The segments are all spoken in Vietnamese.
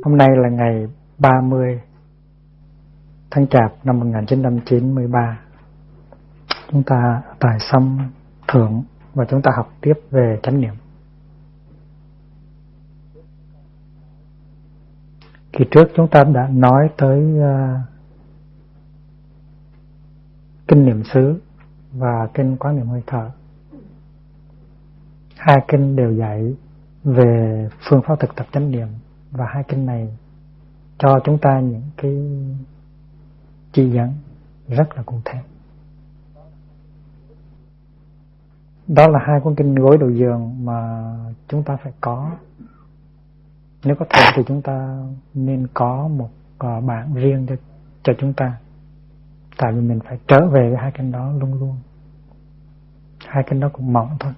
Hôm nay là ngày 30 tháng Chạp năm 1993. Chúng ta tại Sâm Thượng và chúng ta học tiếp về chánh niệm. Kỳ trước chúng ta đã nói tới kinh niệm xứ và kinh quán niệm hơi thở. Hai kinh đều dạy về phương pháp thực tập chánh niệm, và hai kinh này cho chúng ta những cái chỉ dẫn rất là cụ thể. Đó là hai cuốn kinh gối đầu giường mà chúng ta phải có. Nếu có thể thì chúng ta nên có một bản riêng cho chúng ta, tại vì mình phải trở về với hai kinh đó luôn luôn. Hai kinh đó cũng mỏng thôi.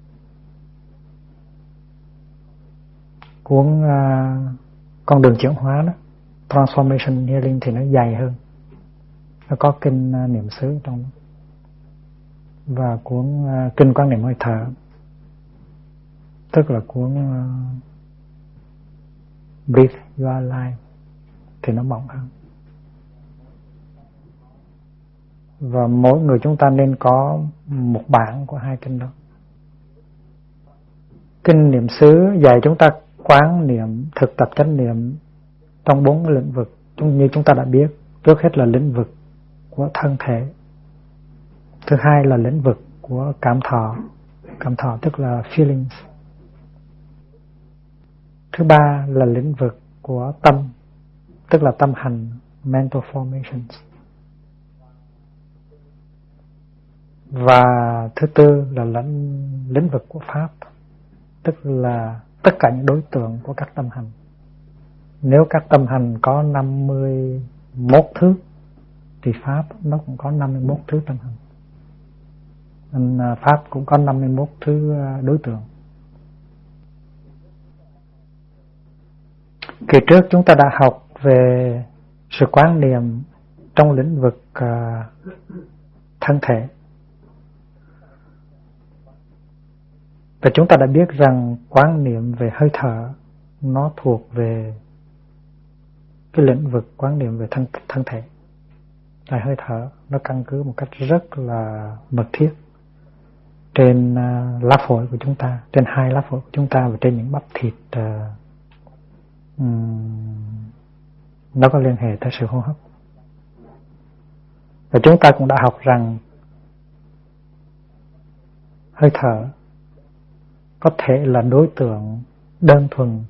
Cuốn con đường chuyển hóa đó, Transformation Healing, thì nó dày hơn, nó có kinh niệm xứ trong đó, và cuốn kinh quán niệm hơi thở, tức là cuốn Breathe Your Life, thì nó mỏng hơn. Và mỗi người chúng ta nên có một bản của hai kinh đó. Kinh niệm xứ dạy chúng ta quán niệm, thực tập chánh niệm trong 4 lĩnh vực. Như chúng ta đã biết, trước hết là lĩnh vực của thân thể, thứ hai là lĩnh vực của cảm thọ tức là feelings, thứ ba là lĩnh vực của tâm, tức là tâm hành, mental formations, và thứ tư là lĩnh vực của pháp, tức là tất cả những đối tượng của các tâm hành. Nếu các tâm hành có 51 thứ thì pháp nó cũng có 51 thứ tâm hành. Pháp cũng có 51 thứ đối tượng. Kỳ trước chúng ta đã học về sự quán niệm trong lĩnh vực thân thể. Và chúng ta đã biết rằng quán niệm về hơi thở nó thuộc về cái lĩnh vực quán niệm về thân thể. Tại hơi thở nó căn cứ một cách rất là mật thiết trên lá phổi của chúng ta, trên hai lá phổi của chúng ta, và trên những bắp thịt nó có liên hệ tới sự hô hấp. Và chúng ta cũng đã học rằng hơi thở có thể là đối tượng đơn thuần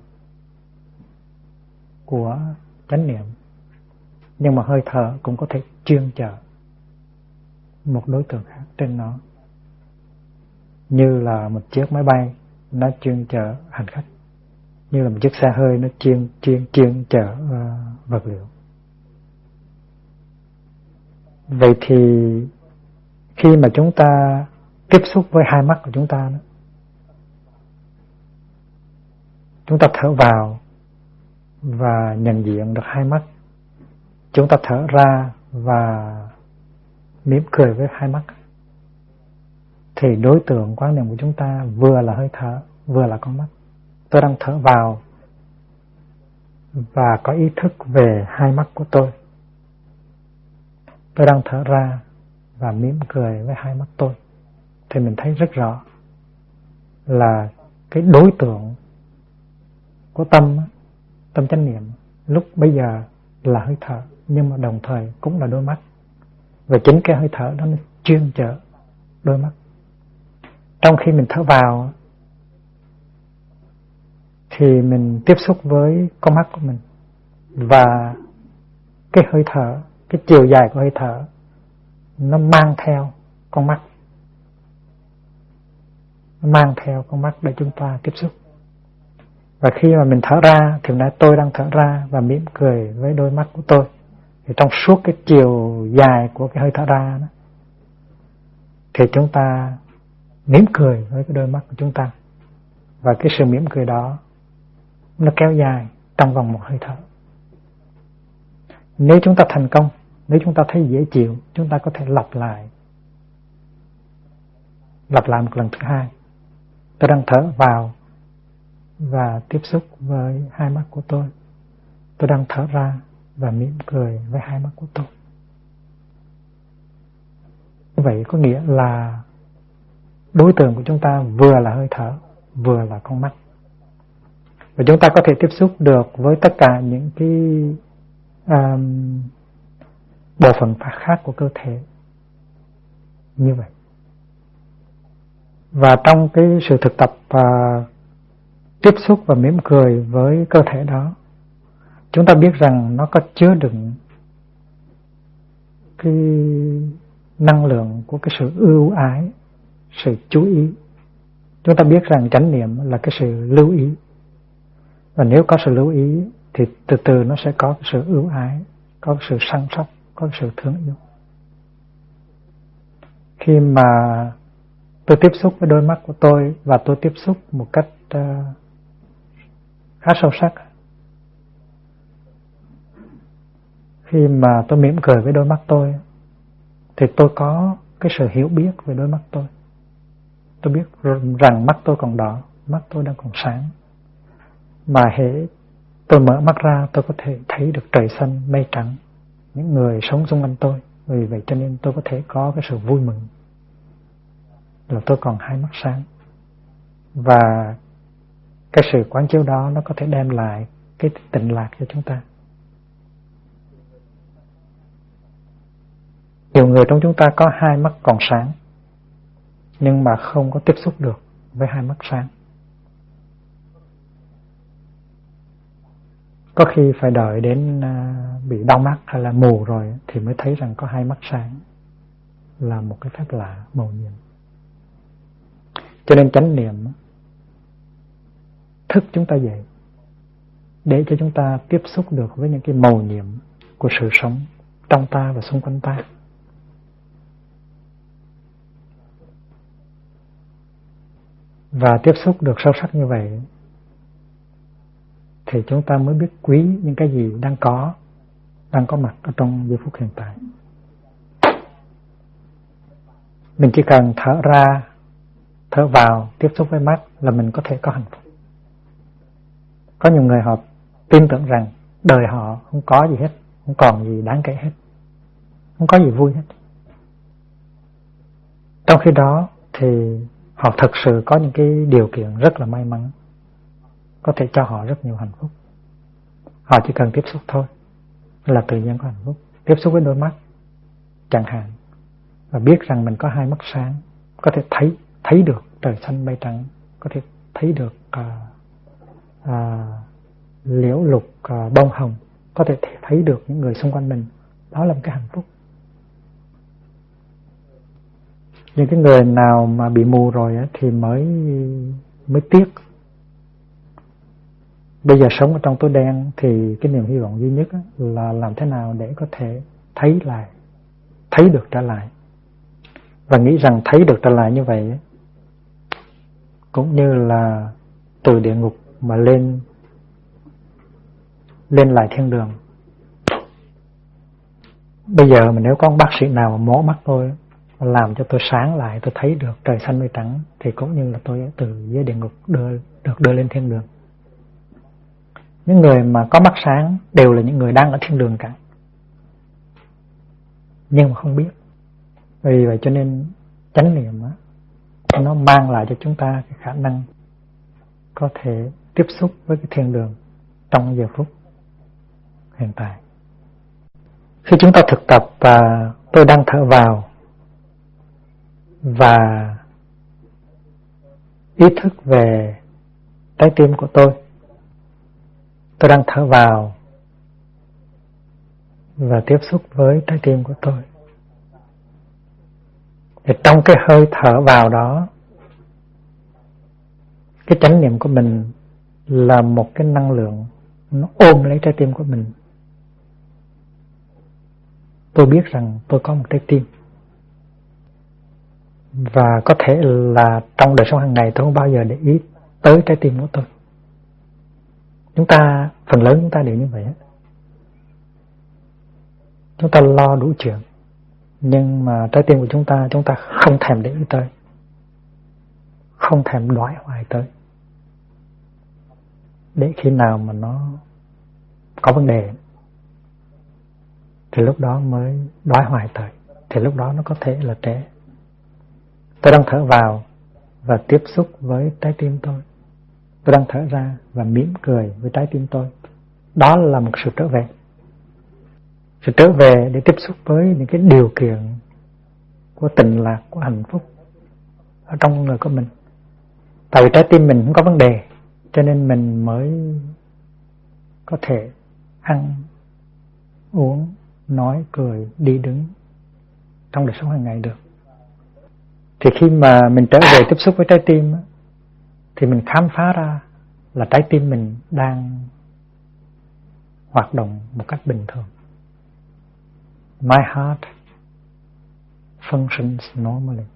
của chánh niệm, nhưng mà hơi thở cũng có thể chuyên chở một đối tượng khác trên nó, như là một chiếc máy bay nó chuyên chở hành khách, như là một chiếc xe hơi nó chuyên chở vật liệu. Vậy thì khi mà chúng ta tiếp xúc với hai mắt của chúng ta đó, chúng ta thở vào và nhận diện được hai mắt, chúng ta thở ra và mỉm cười với hai mắt, thì đối tượng quán niệm của chúng ta vừa là hơi thở, vừa là con mắt. Tôi đang thở vào và có ý thức về hai mắt của tôi. Tôi đang thở ra và mỉm cười với hai mắt tôi. Thì mình thấy rất rõ là cái đối tượng của tâm chánh niệm lúc bây giờ là hơi thở, nhưng mà đồng thời cũng là đôi mắt. Và chính cái hơi thở đó nó chuyên chở đôi mắt. Trong khi mình thở vào thì mình tiếp xúc với con mắt của mình, và cái hơi thở, cái chiều dài của hơi thở nó mang theo con mắt, nó mang theo con mắt để chúng ta tiếp xúc. Và khi mà mình thở ra thì nói tôi đang thở ra và mỉm cười với đôi mắt của tôi, thì trong suốt cái chiều dài của cái hơi thở ra đó, thì chúng ta mỉm cười với cái đôi mắt của chúng ta, và cái sự mỉm cười đó nó kéo dài trong vòng một hơi thở. Nếu chúng ta thành công, nếu chúng ta thấy dễ chịu, chúng ta có thể lặp lại một lần thứ hai. Tôi đang thở vào và tiếp xúc với hai mắt của tôi, tôi đang thở ra và mỉm cười với hai mắt của tôi. Vậy có nghĩa là đối tượng của chúng ta vừa là hơi thở, vừa là con mắt. Và chúng ta có thể tiếp xúc được với tất cả những cái bộ phận khác của cơ thể như vậy. Và trong cái sự thực tập tiếp xúc và mỉm cười với cơ thể đó, chúng ta biết rằng nó có chứa đựng cái năng lượng của cái sự ưu ái, sự chú ý. Chúng ta biết rằng chánh niệm là cái sự lưu ý. Và nếu có sự lưu ý thì từ từ nó sẽ có cái sự ưu ái, có cái sự săn sóc, có cái sự thương yêu. Khi mà tôi tiếp xúc với đôi mắt của tôi và tôi tiếp xúc một cách khá sâu sắc, khi mà tôi mỉm cười với đôi mắt tôi thì tôi có cái sự hiểu biết về đôi mắt tôi. Tôi biết rằng mắt tôi còn đỏ, mắt tôi đang còn sáng. Mà hễ tôi mở mắt ra, tôi có thể thấy được trời xanh mây trắng, những người sống xung quanh tôi. Vì vậy cho nên tôi có thể có cái sự vui mừng là tôi còn hai mắt sáng. Và cái sự quán chiếu đó nó có thể đem lại cái tịnh lạc cho chúng ta. Nhiều người trong chúng ta có hai mắt còn sáng, nhưng mà không có tiếp xúc được với hai mắt sáng. Có khi phải đợi đến bị đau mắt hay là mù rồi thì mới thấy rằng có hai mắt sáng, là một cái phép lạ mầu nhiệm. Cho nên chánh niệm thức chúng ta dậy để cho chúng ta tiếp xúc được với những cái mầu nhiệm của sự sống trong ta và xung quanh ta. Và tiếp xúc được sâu sắc như vậy thì chúng ta mới biết quý những cái gì đang có mặt ở trong giây phút hiện tại. Mình chỉ cần thở ra, thở vào, tiếp xúc với mắt là mình có thể có hạnh phúc. Có nhiều người họ tin tưởng rằng đời họ không có gì hết, không còn gì đáng kể hết, không có gì vui hết. Trong khi đó thì họ thực sự có những cái điều kiện rất là may mắn, có thể cho họ rất nhiều hạnh phúc. Họ chỉ cần tiếp xúc thôi là tự nhiên có hạnh phúc. Tiếp xúc với đôi mắt chẳng hạn, và biết rằng mình có hai mắt sáng, có thể thấy được trời xanh mây trắng, có thể thấy được liễu lục bông hồng, có thể thấy được những người xung quanh mình. Đó là một cái hạnh phúc. Những cái người nào mà bị mù rồi thì mới tiếc. Bây giờ sống ở trong tối đen thì cái niềm hy vọng duy nhất là làm thế nào để có thể thấy được trở lại. Và nghĩ rằng thấy được trở lại như vậy cũng như là từ địa ngục mà lên lại thiên đường. Bây giờ mà nếu có một bác sĩ nào mà mổ mắt tôi, làm cho tôi sáng lại, tôi thấy được trời xanh mây trắng, thì cũng như là tôi từ dưới địa ngục được đưa lên thiên đường. Những người mà có mắt sáng đều là những người đang ở thiên đường cả, nhưng mà không biết. Vì vậy cho nên chánh niệm nó mang lại cho chúng ta cái khả năng có thể tiếp xúc với cái thiên đường trong giờ phút hiện tại. Khi chúng ta thực tập và tôi đang thở vào và ý thức về trái tim của tôi đang thở vào và tiếp xúc với trái tim của tôi. Thì trong cái hơi thở vào đó, cái chánh niệm của mình là một cái năng lượng, nó ôm lấy trái tim của mình. Tôi biết rằng tôi có một trái tim. Và có thể là trong đời sống hàng ngày tôi không bao giờ để ý tới trái tim của tôi. Phần lớn chúng ta đều như vậy. Chúng ta lo đủ chuyện, nhưng mà trái tim của chúng ta không thèm để ý tới, không thèm đoái hoài tới, để khi nào mà nó có vấn đề, thì lúc đó mới đói hoài tới, thì lúc đó nó có thể là trễ. Tôi đang thở vào và tiếp xúc với trái tim tôi đang thở ra và mỉm cười với trái tim tôi. Đó là một sự trở về. Sự trở về để tiếp xúc với những cái điều kiện của tình lạc, của hạnh phúc ở trong người của mình. Tại vì trái tim mình không có vấn đề, cho nên mình mới có thể ăn, uống, nói, cười, đi đứng trong đời sống hàng ngày được. Thì khi mà mình trở về tiếp xúc với trái tim, thì mình khám phá ra là trái tim mình đang hoạt động một cách bình thường. My heart functions normally.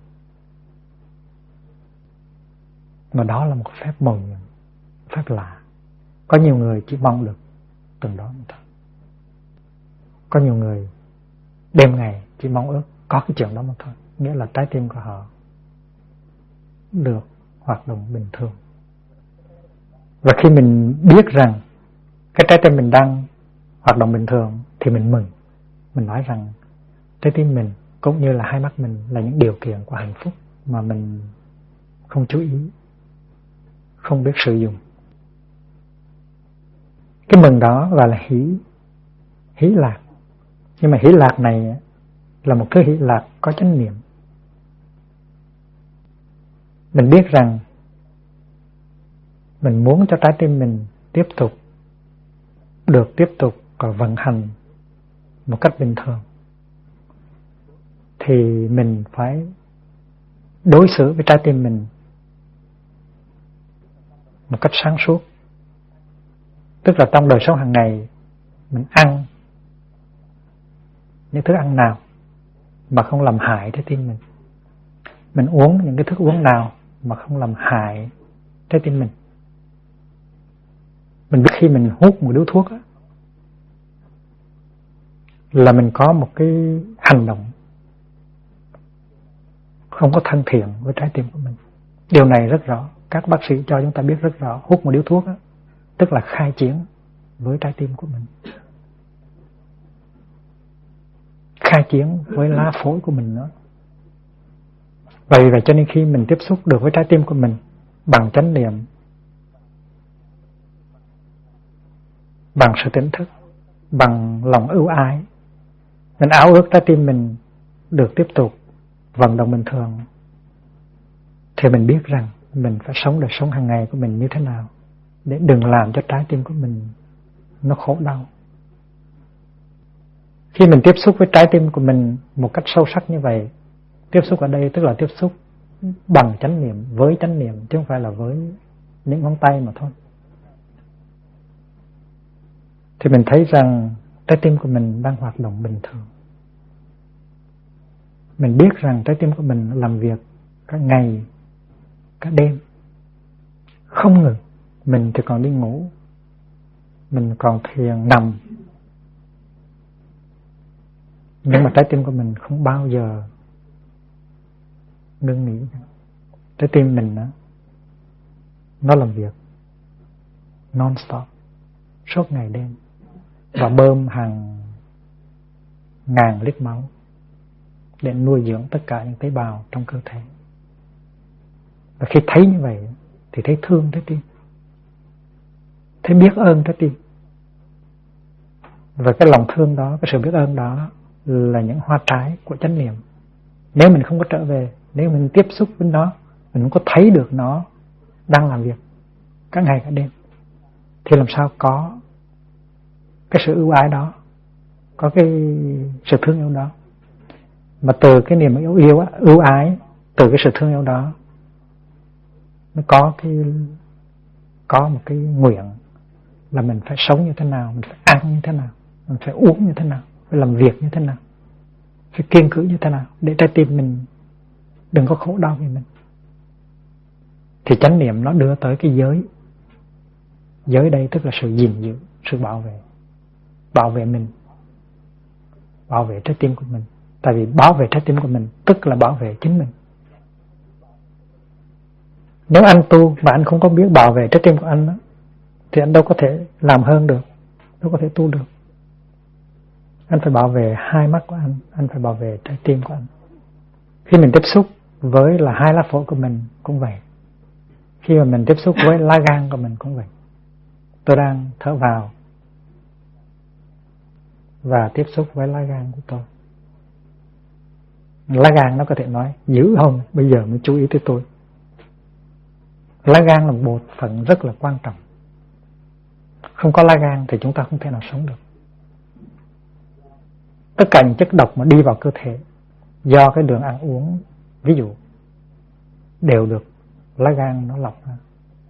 Mà đó là một phép mừng, phép lạ. Có nhiều người chỉ mong được từng đó mà thôi. Có nhiều người đêm ngày chỉ mong ước có cái chuyện đó mà thôi. Nghĩa là trái tim của họ được hoạt động bình thường. Và khi mình biết rằng cái trái tim mình đang hoạt động bình thường thì mình mừng. Mình nói rằng trái tim mình cũng như là hai mắt mình là những điều kiện của hạnh phúc mà mình không chú ý, không biết sử dụng. Cái mừng đó gọi là hỷ lạc. Nhưng mà hỷ lạc này là một thứ hỷ lạc có chánh niệm. Mình biết rằng mình muốn cho trái tim mình tiếp tục vận hành một cách bình thường, thì mình phải đối xử với trái tim mình một cách sáng suốt. Tức là trong đời sống hàng ngày mình ăn những thức ăn nào mà không làm hại trái tim mình. Mình uống những cái thức uống nào mà không làm hại trái tim mình. Mình biết khi mình hút một điếu thuốc á, là mình có một cái hành động không có thân thiện với trái tim của mình. Điều này rất rõ. Các bác sĩ cho chúng ta biết rất rõ. Hút một điếu thuốc á, tức là khai chiến với trái tim của mình, khai chiến với lá phổi của mình nữa. Vậy cho nên khi mình tiếp xúc được với trái tim của mình bằng chánh niệm, bằng sự tỉnh thức, bằng lòng ưu ái, mình áo ước trái tim mình được tiếp tục vận động bình thường, thì mình biết rằng mình phải sống đời sống hàng ngày của mình như thế nào để đừng làm cho trái tim của mình nó khổ đau. Khi mình tiếp xúc với trái tim của mình một cách sâu sắc như vậy, tiếp xúc ở đây tức là tiếp xúc bằng chánh niệm, với chánh niệm, chứ không phải là với những ngón tay mà thôi, thì mình thấy rằng trái tim của mình đang hoạt động bình thường. Mình biết rằng trái tim của mình làm việc cả ngày, cả đêm, không ngừng. Mình thì còn đi ngủ, mình còn thiền nằm, nhưng mà trái tim của mình không bao giờ ngưng nghỉ. Trái tim mình đó, nó làm việc non-stop, suốt ngày đêm, và bơm hàng ngàn lít máu để nuôi dưỡng tất cả những tế bào trong cơ thể. Và khi thấy như vậy thì thấy thương trái tim, thấy biết ơn trái tim. Và cái lòng thương đó, cái sự biết ơn đó là những hoa trái của chánh niệm. Nếu mình không có trở về, nếu mình tiếp xúc với nó, mình không có thấy được nó đang làm việc cả ngày cả đêm, thì làm sao có cái sự ưu ái đó, có cái sự thương yêu đó. Mà từ cái niềm ưu ái, từ cái sự thương yêu đó, nó có một cái nguyện là mình phải sống như thế nào, mình phải ăn như thế nào, mình phải uống như thế nào, phải làm việc như thế nào, phải kiên cử như thế nào để trái tim mình đừng có khổ đau vì mình. Thì chánh niệm nó đưa tới cái giới. Giới đây tức là sự gìn giữ, sự bảo vệ mình, bảo vệ trái tim của mình. Tại vì bảo vệ trái tim của mình tức là bảo vệ chính mình. Nếu anh tu mà anh không có biết bảo vệ trái tim của anh đó, thì anh đâu có thể làm hơn được. đâu có thể tu được. Anh phải bảo vệ hai mắt của anh phải bảo vệ trái tim của anh. Khi mình tiếp xúc với là hai lá phổi của mình cũng vậy. Khi mà mình tiếp xúc với lá gan của mình cũng vậy. Tôi đang thở vào và tiếp xúc với lá gan của tôi. Lá gan nó có thể nói dữ không, bây giờ mới chú ý tới tôi. Lá gan là một bộ phận rất là quan trọng. Không có lá gan thì chúng ta không thể nào sống được. Tất cả những chất độc mà đi vào cơ thể do cái đường ăn uống, ví dụ, đều được lá gan nó lọc ra.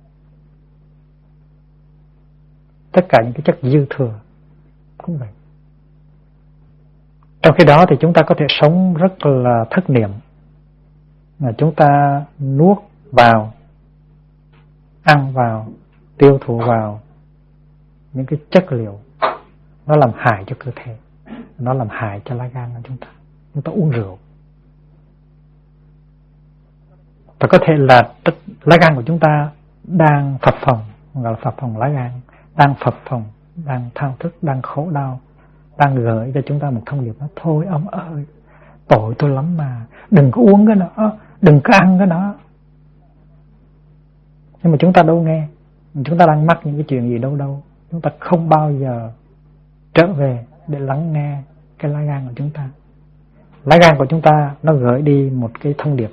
Tất cả những cái chất dư thừa cũng vậy. Trong khi đó thì chúng ta có thể sống rất là thất niệm. Chúng ta nuốt vào, ăn vào, tiêu thụ vào những cái chất liệu nó làm hại cho cơ thể, nó làm hại cho lá gan của chúng ta. Chúng ta uống rượu và có thể là lá gan của chúng ta đang phập phồng, gọi là phập phồng lá gan, đang phập phồng, đang thao thức, đang khổ đau, đang gửi cho chúng ta một thông điệp đó: thôi ông ơi, tội tôi lắm mà, đừng có uống cái đó, đừng có ăn cái đó. Nhưng mà chúng ta đâu nghe, chúng ta đang mắc những cái chuyện gì đâu. Chúng ta không bao giờ trở về để lắng nghe cái lá gan của chúng ta. Lá gan của chúng ta nó gửi đi một cái thông điệp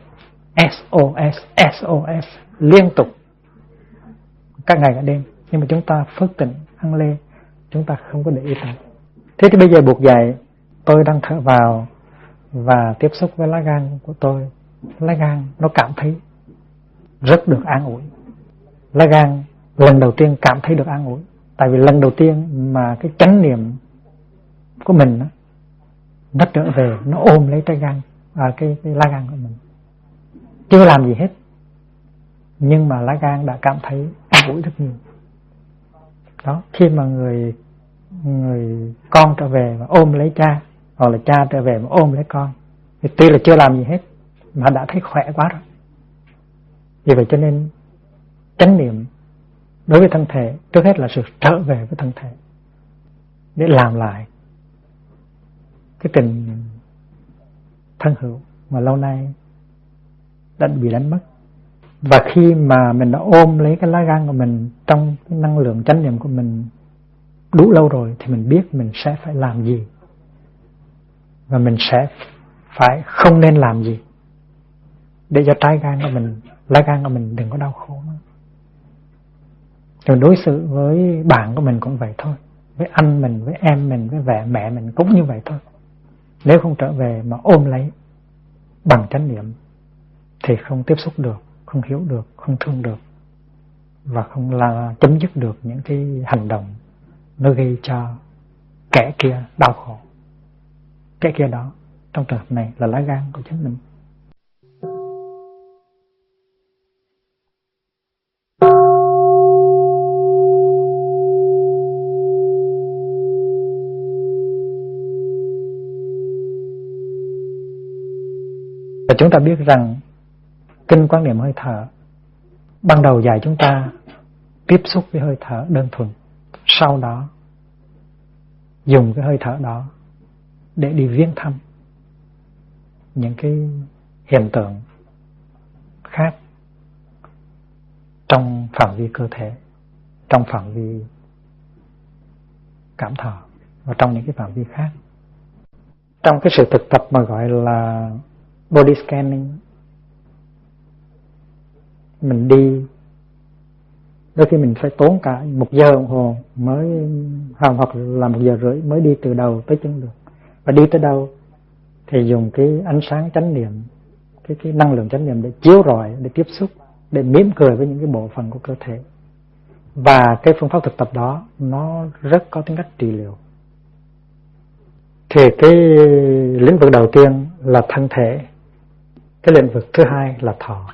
SOS liên tục các ngày cả đêm, nhưng mà chúng ta phớt tỉnh, ăn lê, chúng ta không có để ý tới. Thế thì bây giờ buộc dậy, tôi đang thở vào và tiếp xúc với lá gan của tôi. Lá gan nó cảm thấy rất được an ủi. Lá gan lần đầu tiên cảm thấy được an ủi, tại vì lần đầu tiên mà cái chánh niệm của mình nó trở về, nó ôm lấy trái gan, cái lá gan của mình. Chưa làm gì hết, nhưng mà lá gan đã cảm thấy an ủi rất nhiều. Đó, khi mà người con trở về và ôm lấy cha, hoặc là cha trở về mà ôm lấy con, thì tuy là chưa làm gì hết mà đã thấy khỏe quá rồi. Vì vậy cho nên chánh niệm đối với thân thể trước hết là sự trở về với thân thể, để làm lại cái tình thân hữu mà lâu nay đã bị đánh mất. Và khi mà mình đã ôm lấy cái lá gan của mình trong cái năng lượng chánh niệm của mình đủ lâu rồi, thì mình biết mình sẽ phải làm gì và mình sẽ phải không nên làm gì để cho trái gan của mình, lá gan của mình đừng có đau khổ nữa. Rồi đối xử với bạn của mình cũng vậy thôi, với anh mình, với em mình, với mẹ mình cũng như vậy thôi. Nếu không trở về mà ôm lấy bằng chánh niệm thì không tiếp xúc được, không hiểu được, không thương được, và không là chấm dứt được những cái hành động nó gây cho kẻ kia đau khổ. Kẻ kia đó trong trường hợp này là lá gan của chính mình. Và chúng ta biết rằng kinh Quán Niệm hơi thở ban đầu dạy chúng ta tiếp xúc với hơi thở đơn thuần, sau đó dùng cái hơi thở đó để đi viếng thăm những cái hiện tượng khác trong phạm vi cơ thể, trong phạm vi cảm thọ và trong những cái phạm vi khác. Trong cái sự thực tập mà gọi là body scanning, mình đi đôi khi mình phải tốn cả 1 giờ đồng hồ mới, hoặc là 1 giờ rưỡi mới đi từ đầu tới chân được. Và đi tới đâu thì dùng cái ánh sáng chánh niệm, cái năng lượng chánh niệm để chiếu rọi, để tiếp xúc, để mỉm cười với những cái bộ phận của cơ thể. Và cái phương pháp thực tập đó nó rất có tính cách trị liệu. Thì cái lĩnh vực đầu tiên là thân thể, cái lĩnh vực thứ hai là thọ.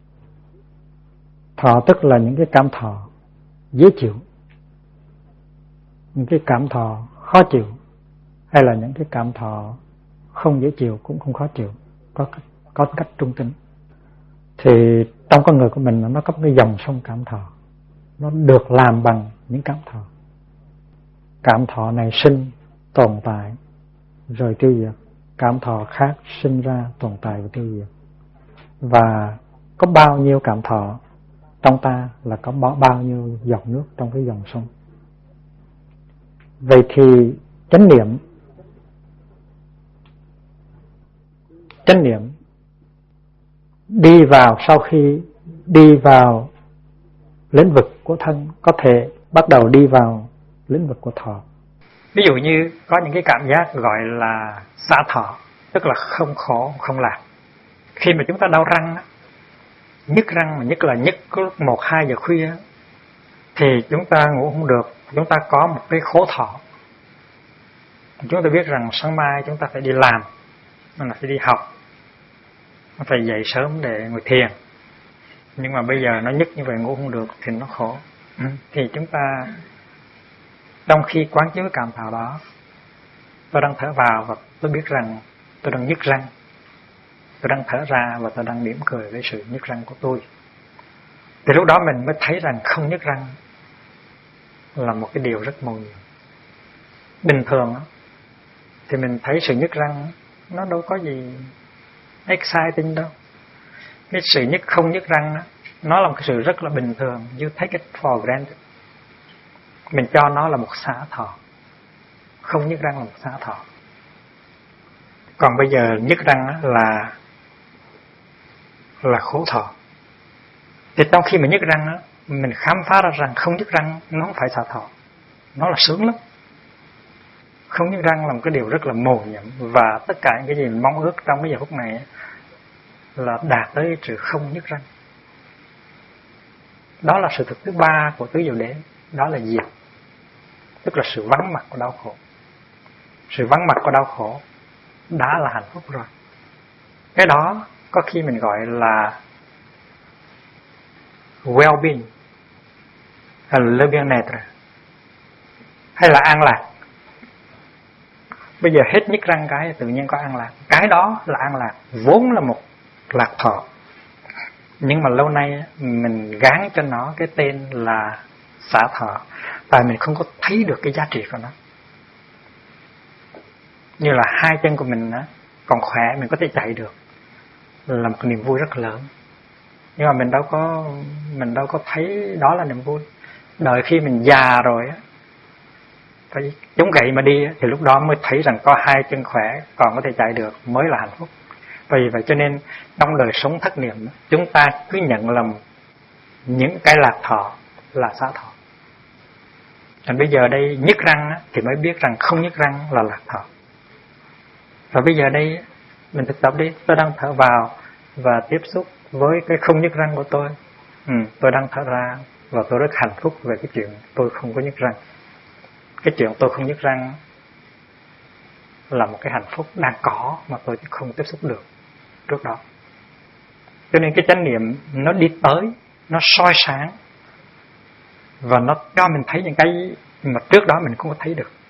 Thọ tức là những cái cảm thọ dễ chịu, những cái cảm thọ khó chịu, hay là những cái cảm thọ không dễ chịu cũng không khó chịu, có cách trung tính. Thì trong con người của mình nó có một cái dòng sông cảm thọ, nó được làm bằng những cảm thọ. cảm thọ này sinh, tồn tại, rồi tiêu diệt. Cảm thọ khác sinh ra, tồn tại và tiêu diệt. Và có bao nhiêu cảm thọ trong ta là có bao nhiêu giọt nước trong cái dòng sông. Vậy thì chánh niệm đi vào, sau khi đi vào lĩnh vực của thân, có thể bắt đầu đi vào lĩnh vực của thọ. Ví dụ như có những cái cảm giác gọi là xả thọ, tức là không khổ, không lạc. Khi mà chúng ta đau răng, nhức răng, mà nhất là nhức lúc 1-2 giờ khuya, thì chúng ta ngủ không được, chúng ta có một cái khổ thọ. Chúng ta biết rằng sáng mai chúng ta phải đi làm, là phải đi học, phải dậy sớm để ngồi thiền. Nhưng mà bây giờ nó nhức như vậy, ngủ không được thì nó khổ. Thì chúng ta trong khi quán chiếu cảm thọ đó, tôi đang thở vào và tôi biết rằng tôi đang nhức răng, tôi đang thở ra và tôi đang mỉm cười với sự nhức răng của tôi. Thì lúc đó mình mới thấy rằng không nhức răng là một cái điều rất mầu nhiệm. Bình thường thì mình thấy sự nhức răng nó đâu có gì exciting đâu. Cái sự không nhức răng nó là một cái sự rất là bình thường. You take it for granted. Mình cho nó là một xả thọ. Không nhức răng là một xả thọ. Còn bây giờ nhức răng là khổ thọ. Thì trong khi mà nhức răng mình khám phá ra rằng không nhức răng nó không phải xả thọ, nó là sướng lắm. Không nhức răng là một cái điều rất là mầu nhiệm. Và tất cả những cái gì mình mong ước trong cái giờ phút này là đạt tới sự không nhức răng. Đó là sự thực thứ ba của tứ diệu đế. Đó là diệt, tức là sự vắng mặt của đau khổ. Sự vắng mặt của đau khổ đã là hạnh phúc rồi. Cái đó có khi mình gọi là well-being, hay là le bien-être, hay là an lạc. Bây giờ hết nhức răng cái tự nhiên có an lạc. Cái đó là an lạc, vốn là một lạc thọ. Nhưng mà lâu nay mình gán cho nó cái tên là xả thọ, tại mình không có thấy được cái giá trị của nó. Như là hai chân của mình còn khỏe, mình có thể chạy được, là một niềm vui rất lớn. Nhưng mà mình đâu có thấy đó là niềm vui. Đợi khi mình già rồi phải chống gậy mà đi thì lúc đó mới thấy rằng có hai chân khỏe còn có thể chạy được mới là hạnh phúc. Vì vậy cho nên trong đời sống thất niệm chúng ta cứ nhận lầm những cái lạc thọ là xả thọ. Còn bây giờ đây nhức răng thì mới biết rằng không nhức răng là lạc thọ. Và bây giờ đây mình thực tập đi, tôi đang thở vào và tiếp xúc với cái không nhức răng của tôi. Tôi đang thở ra và tôi rất hạnh phúc về cái chuyện tôi không có nhức răng. Cái chuyện tôi không nhức răng là một cái hạnh phúc đang có mà tôi không tiếp xúc được trước đó. Cho nên cái chánh niệm nó đi tới, nó soi sáng và nó cho mình thấy những cái mà trước đó mình không có thấy được.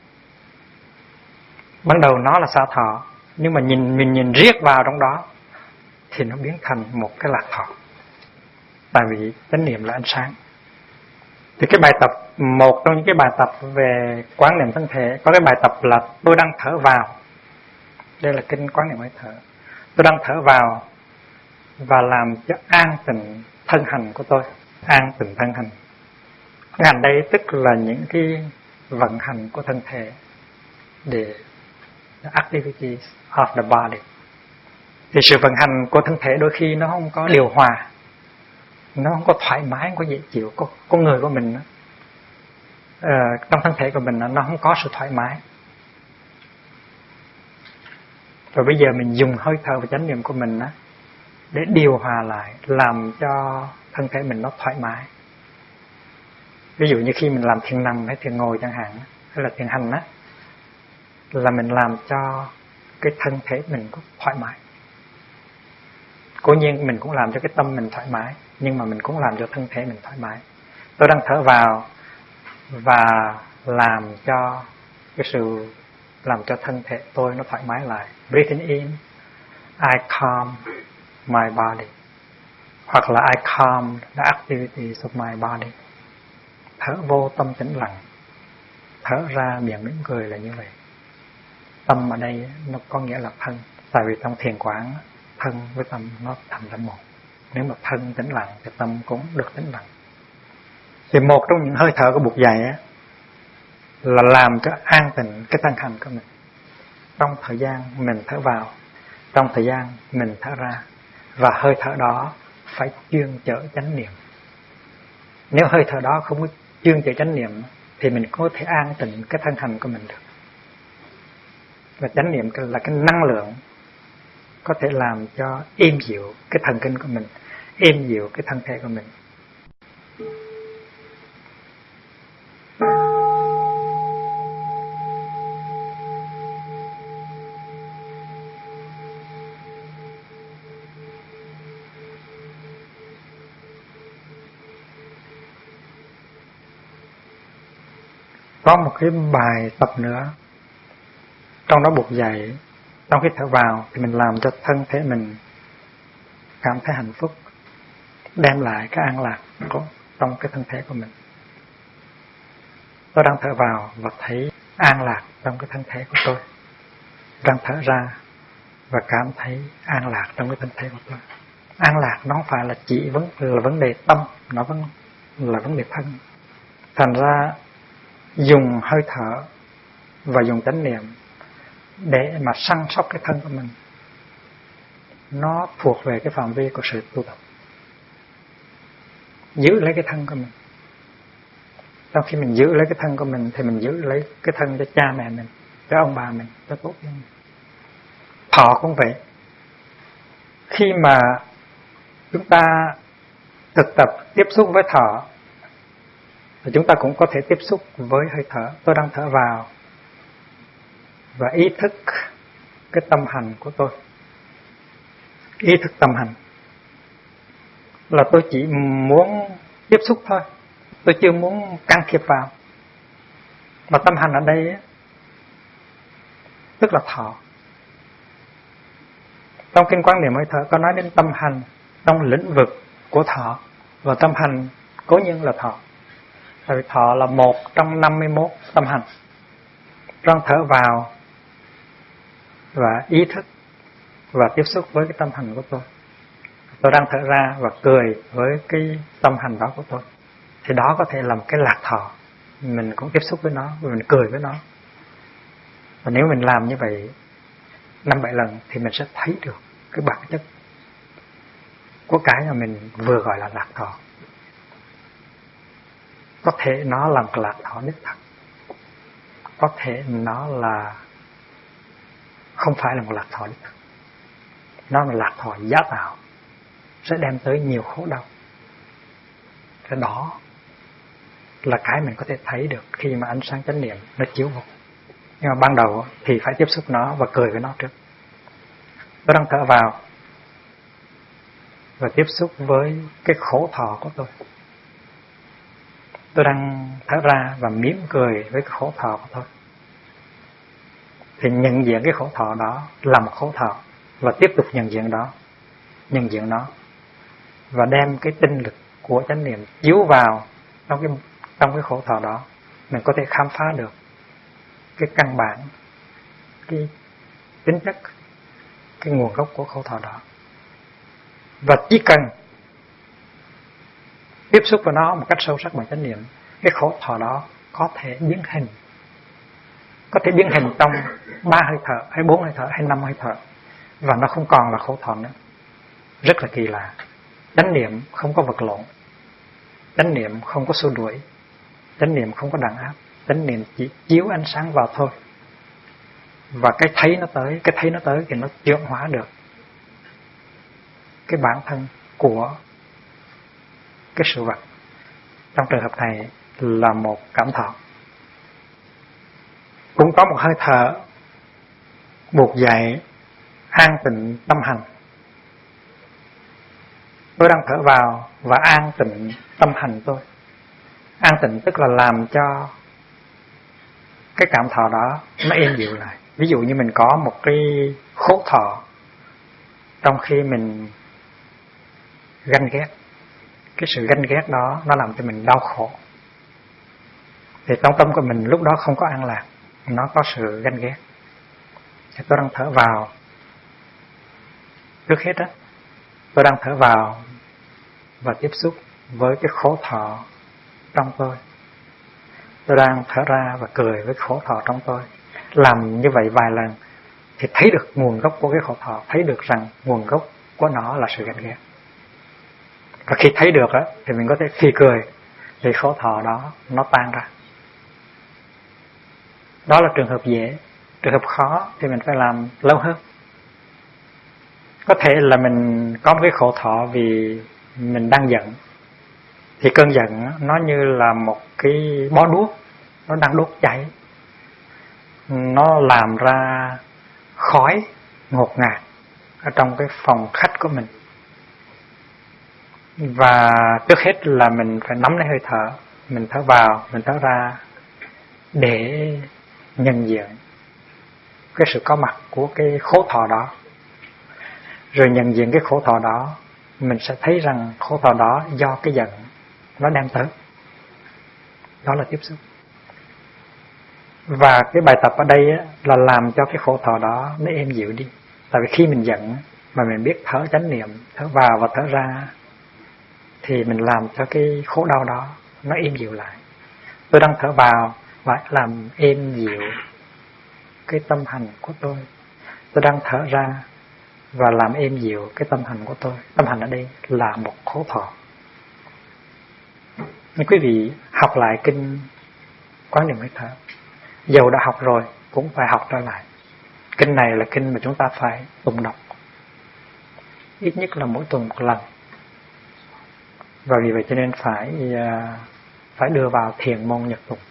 Ban đầu nó là xả thọ, nhưng mà mình nhìn riết vào trong đó thì nó biến thành một cái lạc thọ. Tại vì chánh niệm là ánh sáng. Thì cái bài tập, một trong những cái bài tập về quán niệm thân thể, có cái bài tập là tôi đang thở vào. Đây là kinh quán niệm hơi thở. Tôi đang thở vào và làm cho an tịnh thân hành của tôi. An tịnh thân hành. Cái hành đây tức là những cái vận hành của thân thể, để the activities of the body. Thì sự vận hành của thân thể đôi khi nó không có điều hòa, nó không có thoải mái, không có dễ chịu. Con người của mình trong thân thể của mình nó không có sự thoải mái. Rồi bây giờ mình dùng hơi thở và chánh niệm của mình để điều hòa lại, làm cho thân thể mình nó thoải mái. Ví dụ như khi mình làm thiền nằm hay thiền ngồi chẳng hạn, hay là thiền hành là mình làm cho cái thân thể mình có thoải mái. Cố nhiên mình cũng làm cho cái tâm mình thoải mái, nhưng mà mình cũng làm cho thân thể mình thoải mái. Tôi đang thở vào và làm cho thân thể tôi nó thoải mái lại. Breathing in, I calm my body. Hoặc là I calm the activities of my body. Thở vô tâm tĩnh lặng. thở ra miệng mỉm cười là như vậy. Tâm ở đây nó có nghĩa là thân. Tại vì trong thiền quán thân với tâm nó thành ra một. Nếu mà thân tĩnh lặng thì tâm cũng được tĩnh lặng. Thì một trong những hơi thở của buộc dậy á, là làm cho an tịnh cái thân hành của mình. Trong thời gian mình thở vào, trong thời gian mình thở ra, và hơi thở đó phải chuyên chở chánh niệm. Nếu hơi thở đó không có chuyên chở chánh niệm thì mình có thể an tịnh cái thân hành của mình được. Và chánh niệm là cái năng lượng có thể làm cho êm dịu cái thần kinh của mình, êm dịu cái thân thể của mình. Có một cái bài tập nữa, trong đó buộc dậy, trong khi thở vào thì mình làm cho thân thể mình cảm thấy hạnh phúc, đem lại cái an lạc trong cái thân thể của mình. Tôi đang thở vào và thấy an lạc trong cái thân thể của tôi, đang thở ra và cảm thấy an lạc trong cái thân thể của tôi. An lạc nó không phải là chỉ là vấn đề tâm, nó vẫn là vấn đề thân. Thành ra dùng hơi thở và dùng chánh niệm để mà săn sóc cái thân của mình, nó thuộc về cái phạm vi của sự tu tập. Giữ lấy cái thân của mình. Sau khi mình giữ lấy cái thân của mình thì mình giữ lấy cái thân cho cha mẹ mình, cho ông bà mình, cho tốt nhân mình. Thọ cũng vậy. Khi mà chúng ta thực tập tiếp xúc với thọ thì chúng ta cũng có thể tiếp xúc với hơi thở. Tôi đang thở vào và ý thức cái tâm hành của tôi. Ý thức tâm hành là tôi chỉ muốn tiếp xúc thôi, tôi chưa muốn can thiệp vào. Mà tâm hành ở đây tức là thọ. Trong kinh Quán Niệm Hơi Thở có nói đến tâm hành trong lĩnh vực của thọ, và tâm hành cố nhiên là thọ. Tại vì thọ là một trong 51 tâm hành. Trong thở vào và ý thức và tiếp xúc với cái tâm hành của tôi. Tôi đang thở ra và cười với cái tâm hành đó của tôi. Thì đó có thể là một cái lạc thọ. Mình cũng tiếp xúc với nó và mình cười với nó. Và nếu mình làm như vậy 5-7 lần thì mình sẽ thấy được cái bản chất của cái mà mình vừa gọi là lạc thọ. Có thể nó là một lạc thọ đích thực, có thể nó là không phải là một lạc thọ đích thực, nó là lạc thọ giả tạo, sẽ đem tới nhiều khổ đau. Cái đó là cái mình có thể thấy được khi mà ánh sáng chánh niệm nó chiếu vào. Nhưng mà ban đầu thì phải tiếp xúc nó và cười với nó trước. Tôi đang thở vào và tiếp xúc với cái khổ thọ của tôi. Tôi đang thở ra và mỉm cười với cái khổ thọ của tôi. Thì nhận diện cái khổ thọ đó là một khổ thọ, và tiếp tục nhận diện nó, và đem cái tinh lực của chánh niệm chiếu vào trong cái khổ thọ đó. Mình có thể khám phá được cái căn bản, cái tính chất, cái nguồn gốc của khổ thọ đó. Và chỉ cần tiếp xúc với nó một cách sâu sắc bằng chánh niệm, cái khổ thọ đó có thể biến hình. Có thể biến hình trong 3 hơi thở, hay 4 hơi thở, hay 5 hơi thở. Và nó không còn là khổ thọ nữa. Rất là kỳ lạ. Chánh niệm không có vật lộn, chánh niệm không có xua đuổi, chánh niệm không có đàn áp, chánh niệm chỉ chiếu ánh sáng vào thôi. Và cái thấy nó tới thì nó chuyển hóa được cái bản thân của cái sự vật. Trong trường hợp này là một cảm thọ. Cũng có một hơi thở buộc dậy an tịnh tâm hành. Tôi đang thở vào và an tịnh tâm hành tôi. An tịnh tức là làm cho cái cảm thọ đó nó êm dịu lại. Ví dụ như mình có một cái khổ thọ trong khi mình ganh ghét. Cái sự ganh ghét đó nó làm cho mình đau khổ. thì trong tâm của mình lúc đó không có an lạc, nó có sự ganh ghét. Thì tôi đang thở vào, trước hết đó, tôi đang thở vào và tiếp xúc với cái khổ thọ trong tôi. Tôi đang thở ra và cười với khổ thọ trong tôi. Làm như vậy vài lần thì thấy được nguồn gốc của cái khổ thọ, thấy được rằng nguồn gốc của nó là sự ganh ghét. Và khi thấy được á, thì mình có thể khi cười thì khổ thọ đó nó tan ra. Đó là trường hợp dễ. Trường hợp khó thì mình phải làm lâu hơn. Có thể là mình có một cái khổ thọ vì mình đang giận, thì cơn giận nó như là một cái bó đuốc, nó đang đốt cháy, nó làm ra khói ngột ngạt ở trong cái phòng khách của mình. Và trước hết là mình phải nắm lấy hơi thở, mình thở vào, mình thở ra để nhận diện cái sự có mặt của cái khổ thọ đó. Rồi nhận diện cái khổ thọ đó, mình sẽ thấy rằng khổ thọ đó do cái giận nó đem tới. Đó là tiếp xúc. Và cái bài tập ở đây là làm cho cái khổ thọ đó nó êm dịu đi. Tại vì khi mình giận mà mình biết thở chánh niệm, thở vào và thở ra, thì mình làm cho cái khổ đau đó nó êm dịu lại. Tôi đang thở vào và làm êm dịu cái tâm hành của tôi. Tôi đang thở ra và làm êm dịu cái tâm hành của tôi. Tâm hành ở đây là một khổ thọ. Nhưng quý vị học lại kinh Quán Niệm Hơi Thở, dầu đã học rồi cũng phải học trở lại. Kinh này là kinh mà chúng ta phải tụng đọc ít nhất là mỗi tuần một lần. Và vì vậy cho nên phải đưa vào thiền môn nhật tụng.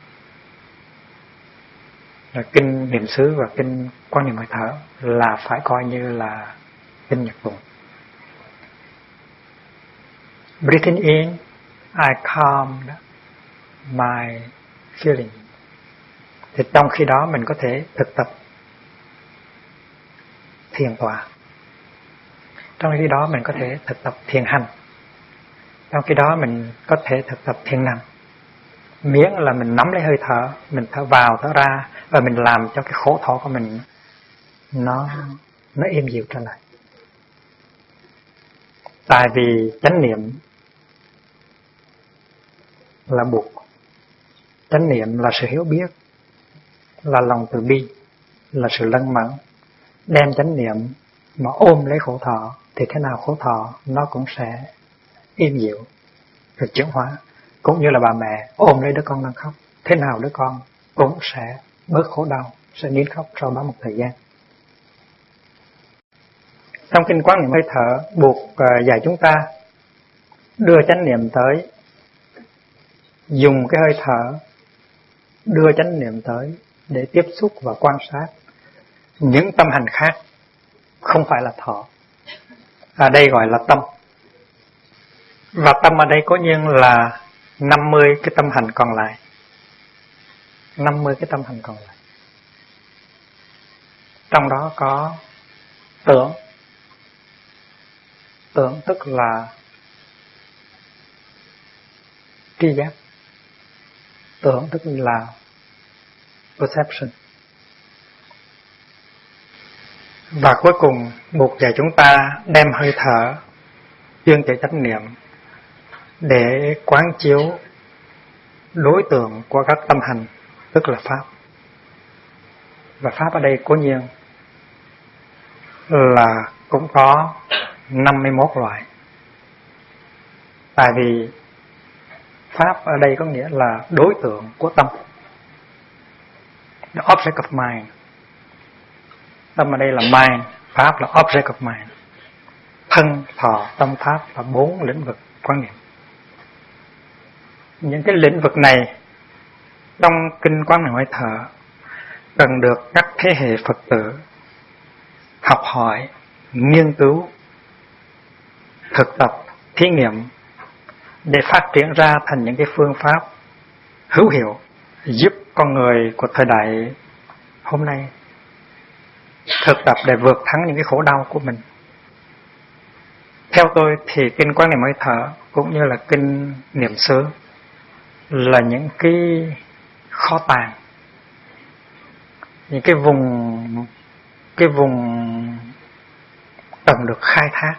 Kinh Niệm xứ và kinh Quán Niệm Hơi Thở là phải coi như là kinh nhật tụng. Breathing in, I calm my feeling. Thì trong khi đó mình có thể thực tập thiền tọa. Trong khi đó mình có thể thực tập thiền hành. Trong khi đó mình có thể thực tập thiền nằm. Miễn là mình nắm lấy hơi thở, mình thở vào thở ra, và mình làm cho cái khổ thọ của mình nó êm dịu trở lại. Tại vì chánh niệm là buộc, chánh niệm là sự hiểu biết, là lòng từ bi, là sự lân mẫn. Đem chánh niệm mà ôm lấy khổ thọ thì thế nào khổ thọ nó cũng sẽ êm dịu rồi chuyển hóa. Cũng như là bà mẹ ôm lấy đứa con đang khóc, thế nào đứa con cũng sẽ bớt khổ đau, sẽ nín khóc sau đó một thời gian. Trong kinh Quán Niệm Hơi Thở buộc dạy chúng ta đưa chánh niệm tới, dùng cái hơi thở đưa chánh niệm tới để tiếp xúc và quan sát những tâm hành khác, không phải là thọ. Ở đây gọi là tâm. Và tâm ở đây có nhiên là 50 cái tâm hành còn lại. 50 cái tâm hành còn lại. Trong đó có tưởng. Tưởng tức là tri giác. Tưởng tức là perception. Và cuối cùng buộc dạy chúng ta đem hơi thở chuyên chạy chánh niệm để quán chiếu đối tượng của các tâm hành, tức là Pháp. Và Pháp ở đây cố nhiên là cũng có 51 loại. Tại vì Pháp ở đây có nghĩa là đối tượng của tâm, the object of mind. Tâm ở đây là mind, Pháp là object of mind. Thân, thọ, tâm, Pháp là 4 lĩnh vực quan niệm. Những cái lĩnh vực này trong kinh Quán Niệm Hơi Thở cần được các thế hệ Phật tử học hỏi, nghiên cứu, thực tập, thí nghiệm để phát triển ra thành những cái phương pháp hữu hiệu giúp con người của thời đại hôm nay thực tập để vượt thắng những cái khổ đau của mình. Theo tôi thì kinh Quán Niệm Hơi Thở cũng như là kinh Niệm xứ là những cái kho tàng, những cái vùng cần được khai thác.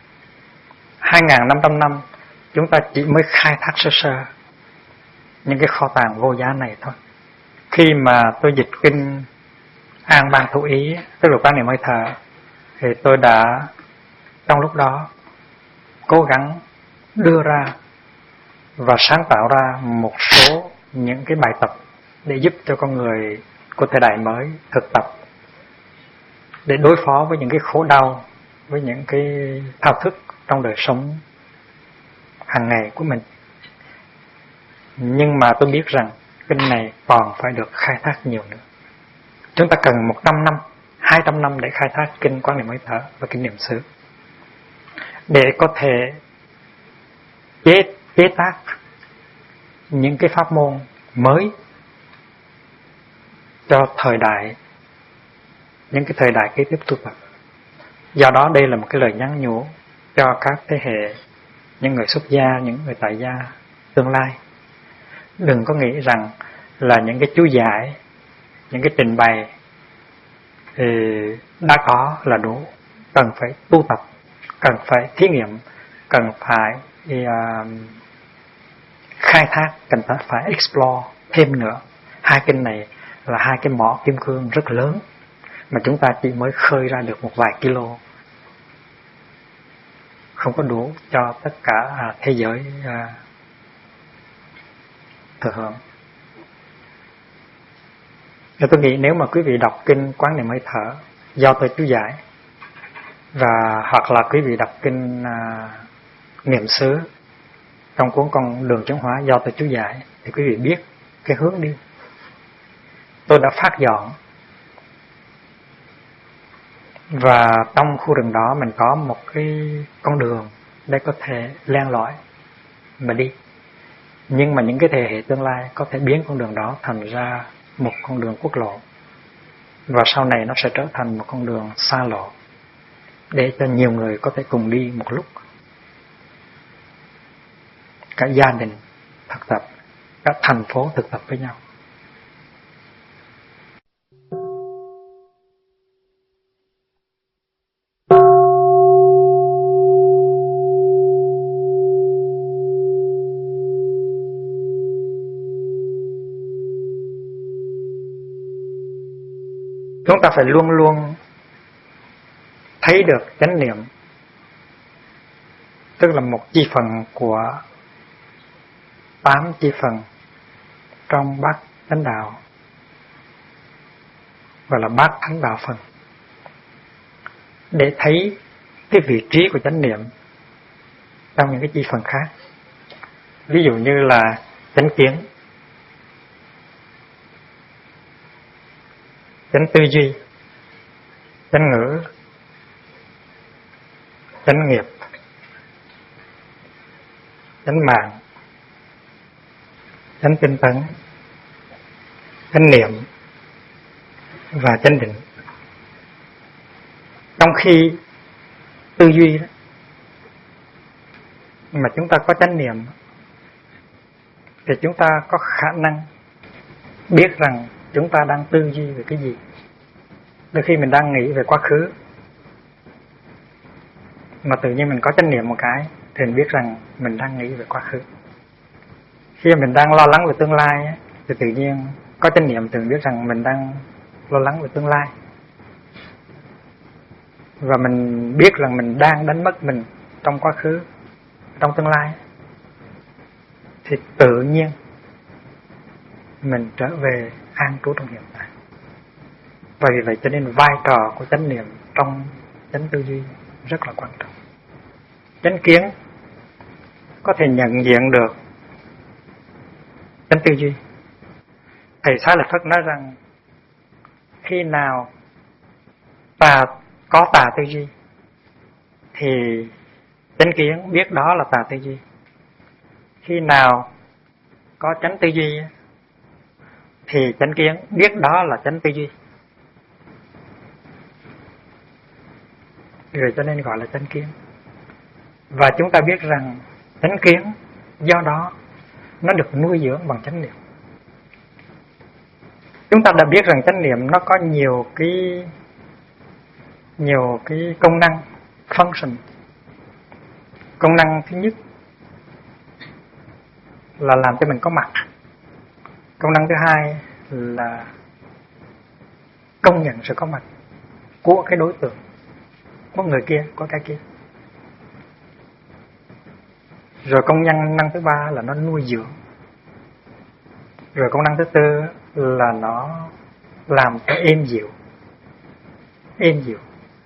2.500 năm chúng ta chỉ mới khai thác sơ sơ những cái kho tàng vô giá này thôi. Khi mà tôi dịch kinh An Ban Thủ Ý, tức là Quan Niệm Hơi Thở, thì tôi đã trong lúc đó cố gắng đưa ra và sáng tạo ra một số những cái bài tập để giúp cho con người của thời đại mới thực tập để đối phó với những cái khổ đau, với những cái thao thức trong đời sống hàng ngày của mình. Nhưng mà tôi biết rằng kinh này còn phải được khai thác nhiều nữa. Chúng ta cần 100 năm, 200 năm để khai thác kinh Quán Niệm Hơi Thở và kinh Niệm xứ, để có thể chế tác những cái pháp môn mới cho thời đại, những cái thời đại kế tiếp tu tập. Do đó đây là một cái lời nhắn nhủ cho các thế hệ, những người xuất gia, những người tại gia tương lai. Đừng có nghĩ rằng là những cái chú giải, những cái trình bày thì đã có là đủ. Cần phải tu tập, cần phải thí nghiệm, cần phải khai thác, cần phải explore thêm nữa. Hai kinh này là hai cái mỏ kim cương rất lớn mà chúng ta chỉ mới khơi ra được một vài kilo, không có đủ cho tất cả thế giới thừa hưởng. Tôi nghĩ nếu mà quý vị đọc kinh Quán Niệm Hơi Thở do tôi chú giải, và hoặc là quý vị đọc kinh Niệm xứ trong cuốn Con Đường Chứng Hóa do tôi chú giải, thì quý vị biết cái hướng đi. Tôi đã phát dọn, và trong khu rừng đó mình có một cái con đường để có thể len lỏi mà đi. Nhưng mà những cái thế hệ tương lai có thể biến con đường đó thành ra một con đường quốc lộ, và sau này nó sẽ trở thành một con đường xa lộ để cho nhiều người có thể cùng đi một lúc. Cả gia đình thực tập, cả thành phố thực tập với nhau. Chúng ta phải luôn luôn thấy được chánh niệm, tức là một chi phần của 8 chi phần trong bát chánh đạo, gọi là bát thánh đạo phần, để thấy cái vị trí của chánh niệm trong những cái chi phần khác. Ví dụ như là chánh kiến, chánh tư duy, chánh ngữ, chánh nghiệp, chánh mạng, chánh tinh tấn, chánh niệm và chánh định. Trong khi tư duy đó, mà chúng ta có chánh niệm thì chúng ta có khả năng biết rằng chúng ta đang tư duy về cái gì. Đôi khi mình đang nghĩ về quá khứ, mà tự nhiên mình có chánh niệm một cái thì mình biết rằng mình đang nghĩ về quá khứ. Khi mình đang lo lắng về tương lai thì tự nhiên có chánh niệm thì mình biết rằng mình đang lo lắng về tương lai, và mình biết rằng mình đang đánh mất mình trong quá khứ, trong tương lai, thì tự nhiên mình trở về an trú trong hiện tại. Và vì vậy cho nên vai trò của chánh niệm trong chánh tư duy rất là quan trọng. Chánh kiến có thể nhận diện được chánh tư duy. Thầy Xá Lợi Phất nói rằng khi nào có tà tư duy thì chánh kiến biết đó là tà tư duy. Khi nào có chánh tư duy thì chánh kiến biết đó là chánh tư duy. Rồi cho nên gọi là chánh kiến. Và chúng ta biết rằng chánh kiến do đó nó được nuôi dưỡng bằng chánh niệm. Chúng ta đã biết rằng chánh niệm nó có nhiều cái công năng function. Công năng thứ nhất là làm cho mình có mặt. Công năng thứ hai là công nhận sự có mặt của cái đối tượng, của người kia, của cái kia. Rồi công năng thứ ba là nó nuôi dưỡng. Rồi công năng thứ tư là nó làm cho êm dịu. Êm dịu.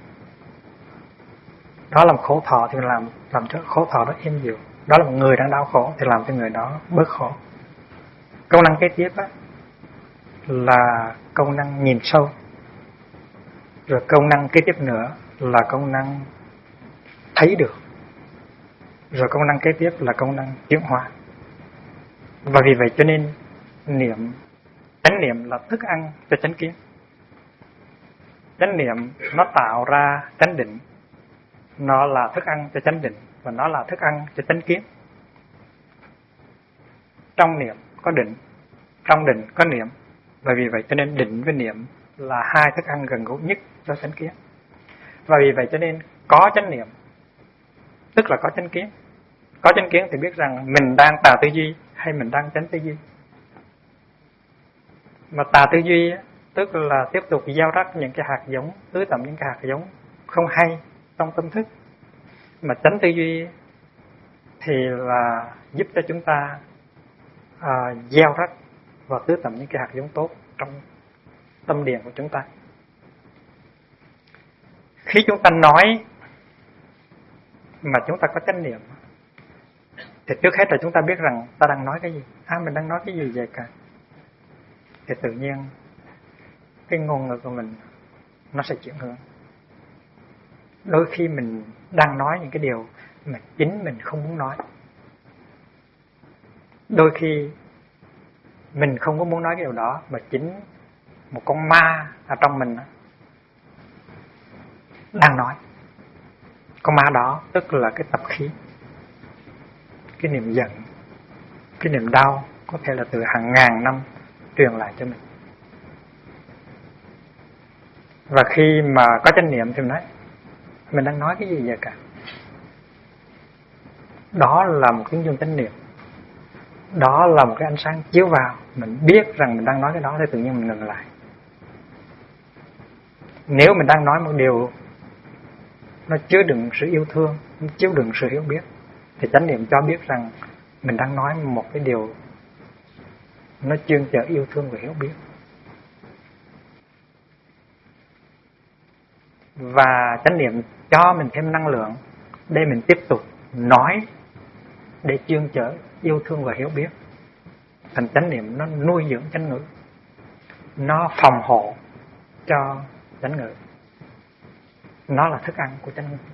Đó là một khổ thọ thì mình làm cho khổ thọ đó êm dịu. Đó là một người đang đau khổ thì làm cho người đó bớt khổ. Công năng kế tiếp á, là công năng nhìn sâu. Rồi công năng kế tiếp nữa là công năng thấy được. Rồi công năng kế tiếp là công năng chuyển hóa. Và vì vậy cho nên chánh niệm là thức ăn cho chánh kiến. Chánh niệm nó tạo ra chánh định, nó là thức ăn cho chánh định, và nó là thức ăn cho chánh kiến. Trong niệm có định, trong định có niệm, và vì vậy cho nên định với niệm là hai thức ăn gần gũi nhất cho chánh kiến. Và vì vậy cho nên có chánh niệm tức là có chánh kiến. Có chánh kiến thì biết rằng mình đang tà tư duy hay mình đang chánh tư duy. Mà tà tư duy tức là tiếp tục gieo rắc những cái hạt giống, tưới tẩm những cái hạt giống không hay trong tâm thức. Mà chánh tư duy thì là giúp cho chúng ta gieo rắc và tưới tẩm những cái hạt giống tốt trong tâm điển của chúng ta. Khi chúng ta nói mà chúng ta có chánh niệm thì trước hết là chúng ta biết rằng ta đang nói cái gì. Mình đang nói cái gì vậy cả. Thì tự nhiên cái ngôn ngữ của mình nó sẽ chuyển hướng. Đôi khi mình đang nói những cái điều mà chính mình không muốn nói. Đôi khi mình không có muốn nói cái điều đó, mà chính một con ma ở trong mình đang nói. Con ma đó tức là cái tập khí, cái niềm giận, cái niềm đau, có thể là từ hàng ngàn năm truyền lại cho mình. Và khi mà có chánh niệm thì mình nói mình đang nói cái gì vậy cả. Đó là một tiếng chuông chánh niệm. Đó là một cái ánh sáng chiếu vào. Mình biết rằng mình đang nói cái đó thì tự nhiên mình ngừng lại. Nếu mình đang nói một điều nó chứa đựng sự yêu thương, nó chứa đựng sự hiểu biết, thì chánh niệm cho biết rằng mình đang nói một cái điều nó chuyên chở yêu thương và hiểu biết. Và chánh niệm cho mình thêm năng lượng để mình tiếp tục nói, để chuyên chở yêu thương và hiểu biết. Thành chánh niệm nó nuôi dưỡng chánh ngữ, nó phòng hộ cho chánh ngữ, nó là thức ăn của chánh ngữ.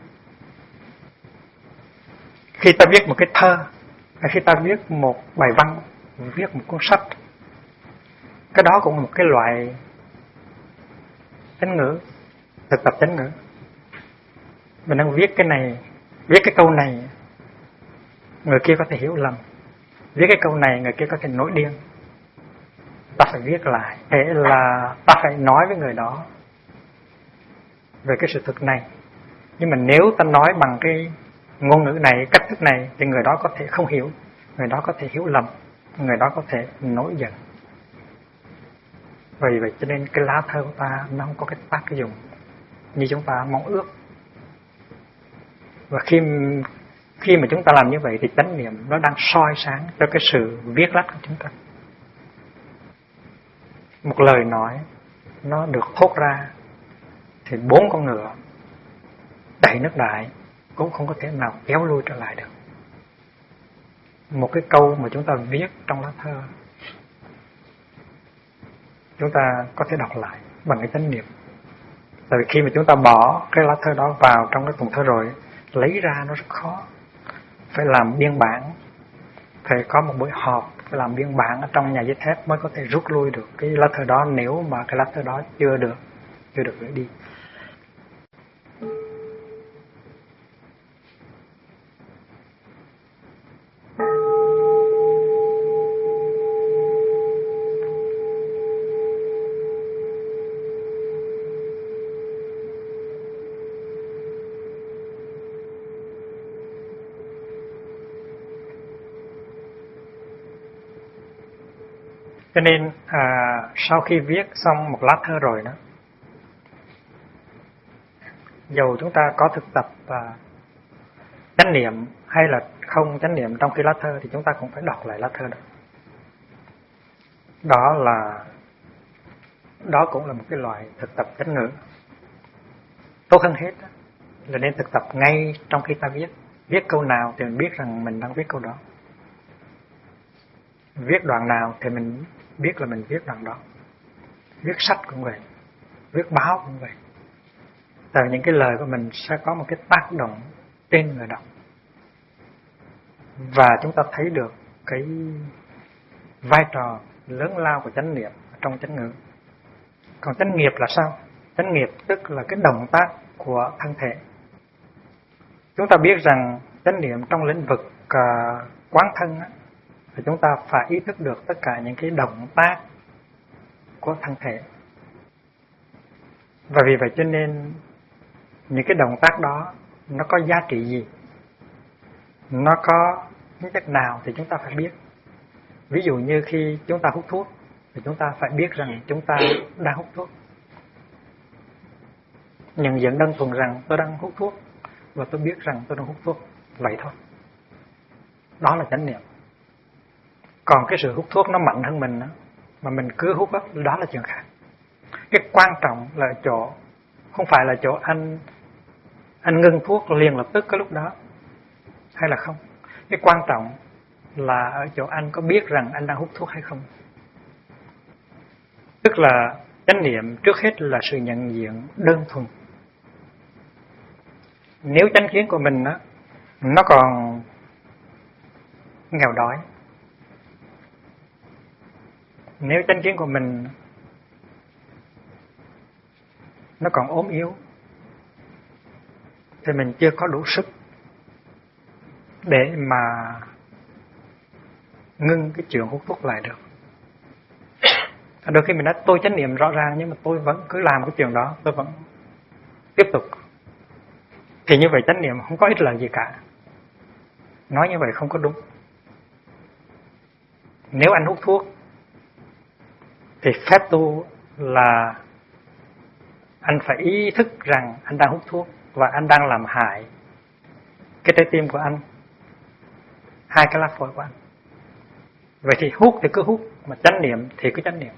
Khi ta viết một cái thơ, hay khi ta viết một bài văn, viết một cuốn sách, cái đó cũng là một cái loại chánh ngữ, thực tập chánh ngữ. Mình đang viết cái này, viết cái câu này, người kia có thể hiểu lầm. Viết cái câu này, người kia có thể nổi điên. Ta phải viết lại, thế là ta phải nói với người đó về cái sự thực này. Nhưng mà nếu ta nói bằng cái ngôn ngữ này, cách thức này, thì người đó có thể không hiểu, người đó có thể hiểu lầm, người đó có thể nổi giận. Vì vậy cho nên cái lá thơ của ta nó không có cái tác dụng như chúng ta mong ước. Và khi mà chúng ta làm như vậy thì chánh niệm nó đang soi sáng cho cái sự viết lách của chúng ta. Một lời nói nó được thốt ra thì 4 con ngựa đầy nước đại cũng không có thể nào kéo lui trở lại được. Một cái câu mà chúng ta viết trong lá thơ, chúng ta có thể đọc lại bằng cái chánh niệm. Tại vì khi mà chúng ta bỏ cái lá thơ đó vào trong cái thùng thơ rồi, lấy ra nó rất khó. Phải làm biên bản, phải có một buổi họp, phải làm biên bản ở trong nhà giấy thép mới có thể rút lui được cái lá thơ đó, nếu mà cái lá thơ đó chưa được gửi đi. Cho nên sau khi viết xong một lá thơ rồi đó, dầu chúng ta có thực tập chánh niệm hay là không chánh niệm trong khi lá thơ, thì chúng ta cũng phải đọc lại lá thơ đó. Đó cũng là một cái loại thực tập chánh ngữ. Tốt hơn hết là nên thực tập ngay trong khi ta viết câu nào thì mình biết rằng mình đang viết câu đó, viết đoạn nào thì mình biết là mình viết đoạn đó. Viết sách cũng vậy, viết báo cũng vậy. Tại những cái lời của mình sẽ có một cái tác động trên người đọc, và chúng ta thấy được cái vai trò lớn lao của chánh niệm trong chánh ngữ. Còn chánh nghiệp là sao? Chánh nghiệp tức là cái động tác của thân thể. Chúng ta biết rằng chánh niệm trong lĩnh vực quán thân thì chúng ta phải ý thức được tất cả những cái động tác của thân thể. Và vì vậy cho nên những cái động tác đó nó có giá trị gì, nó có tính chất nào thì chúng ta phải biết. Ví dụ như khi chúng ta hút thuốc thì chúng ta phải biết rằng chúng ta đang hút thuốc. Nhận diện đơn thuần rằng tôi đang hút thuốc và tôi biết rằng tôi đang hút thuốc, vậy thôi. Đó là chánh niệm. Còn cái sự hút thuốc nó mạnh hơn mình đó, mà mình cứ hút đó là chuyện khác. Cái quan trọng là ở chỗ, không phải là chỗ anh ngưng thuốc liền lập tức cái lúc đó hay là không. Cái quan trọng là ở chỗ anh có biết rằng anh đang hút thuốc hay không. Tức là chánh niệm trước hết là sự nhận diện đơn thuần. Nếu chánh kiến của mình nó còn nghèo đói, nếu chánh kiến của mình nó còn ốm yếu, thì mình chưa có đủ sức để mà ngưng cái chuyện hút thuốc lại được. Đôi khi mình nói tôi chánh niệm rõ ràng nhưng mà tôi vẫn cứ làm cái chuyện đó, tôi vẫn tiếp tục, thì như vậy chánh niệm không có ích lợi gì cả. Nói như vậy không có đúng. Nếu anh hút thuốc thì phép tu là anh phải ý thức rằng anh đang hút thuốc và anh đang làm hại cái trái tim của anh, hai cái lá phổi của anh. Vậy thì hút thì cứ hút, mà chánh niệm thì cứ chánh niệm.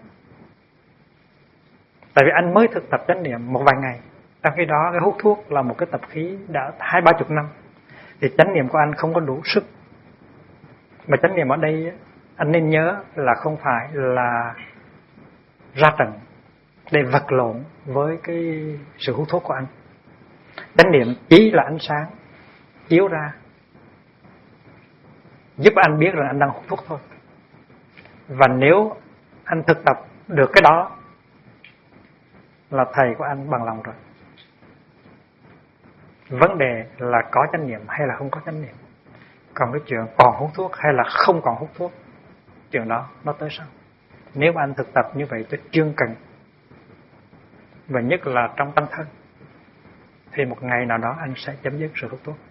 Tại vì anh mới thực tập chánh niệm một vài ngày, trong khi đó cái hút thuốc là một cái tập khí đã 20-30 năm, thì chánh niệm của anh không có đủ sức. Mà chánh niệm ở đây anh nên nhớ là không phải là ra trận để vật lộn với cái sự hút thuốc của anh. Chánh niệm chỉ là ánh sáng chiếu ra, giúp anh biết rằng anh đang hút thuốc thôi. Và nếu anh thực tập được cái đó là thầy của anh bằng lòng rồi. Vấn đề là có chánh niệm hay là không có chánh niệm. Còn cái chuyện còn hút thuốc hay là không còn hút thuốc, chuyện đó nó tới sau. Nếu anh thực tập như vậy cho chương cần, và nhất là trong tâm thân, thì một ngày nào đó anh sẽ chấm dứt sự hút thuốc.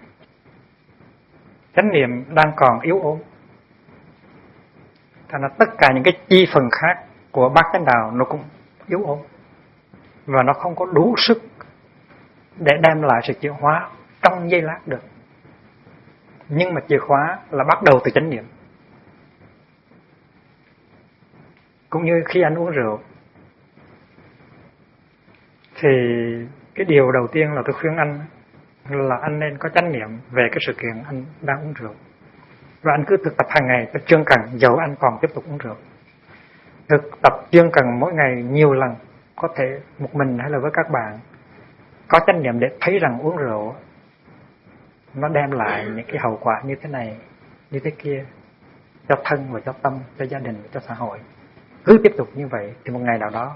Chánh niệm đang còn yếu ốm, thành ra tất cả những cái chi phần khác của bát chánh đạo nó cũng yếu ốm, và nó không có đủ sức để đem lại sự chuyển hóa trong giây lát được. Nhưng mà chìa khóa là bắt đầu từ chánh niệm. Cũng như khi anh uống rượu, thì cái điều đầu tiên là tôi khuyên anh là anh nên có chánh niệm về cái sự kiện anh đang uống rượu. Và anh cứ thực tập hàng ngày, cái chương cần dầu anh còn tiếp tục uống rượu. Thực tập chương cần mỗi ngày nhiều lần, có thể một mình hay là với các bạn, có chánh niệm để thấy rằng uống rượu nó đem lại những cái hậu quả như thế này, như thế kia, cho thân và cho tâm, cho gia đình, cho xã hội. Cứ tiếp tục như vậy thì một ngày nào đó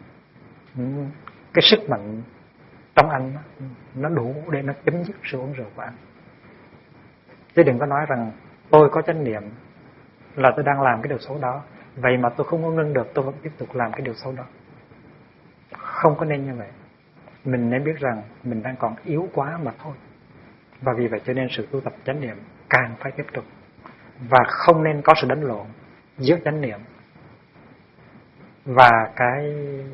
cái sức mạnh trong anh nó đủ để nó chấm dứt sự uống rượu của anh. Chứ đừng có nói rằng tôi có chánh niệm là tôi đang làm cái điều xấu đó, vậy mà tôi không có ngưng được, tôi vẫn tiếp tục làm cái điều xấu đó. Không có nên như vậy. Mình nên biết rằng mình đang còn yếu quá mà thôi. Và vì vậy cho nên sự tu tập chánh niệm càng phải tiếp tục. Và không nên có sự đánh lộn giữa chánh niệm Và cái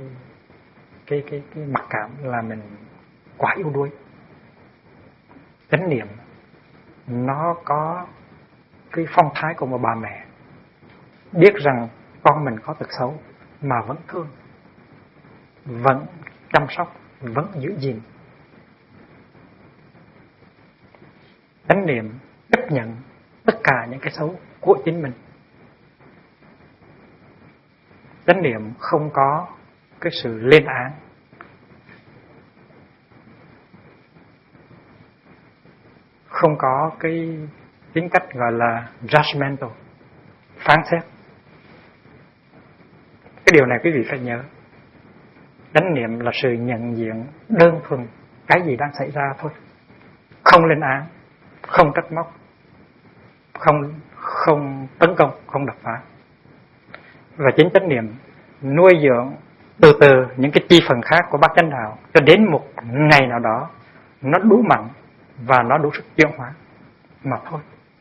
mặc cảm là mình quá yếu đuối. Chánh niệm nó có cái phong thái của một bà mẹ biết rằng con mình có tật xấu mà vẫn thương, vẫn chăm sóc, vẫn giữ gìn. Chánh niệm chấp nhận tất cả những cái xấu của chính mình. Chánh niệm không có cái sự lên án, không có cái tính cách gọi là judgmental, phán xét. Cái điều này quý vị phải nhớ. Chánh niệm là sự nhận diện đơn thuần cái gì đang xảy ra thôi, không lên án, không trách móc, không tấn công, không đập phá. Và chính chánh niệm nuôi dưỡng từ từ những cái chi phần khác của bát chánh đạo cho đến một ngày nào đó nó đủ mạnh và nó đủ sức chuyển hóa mà thôi.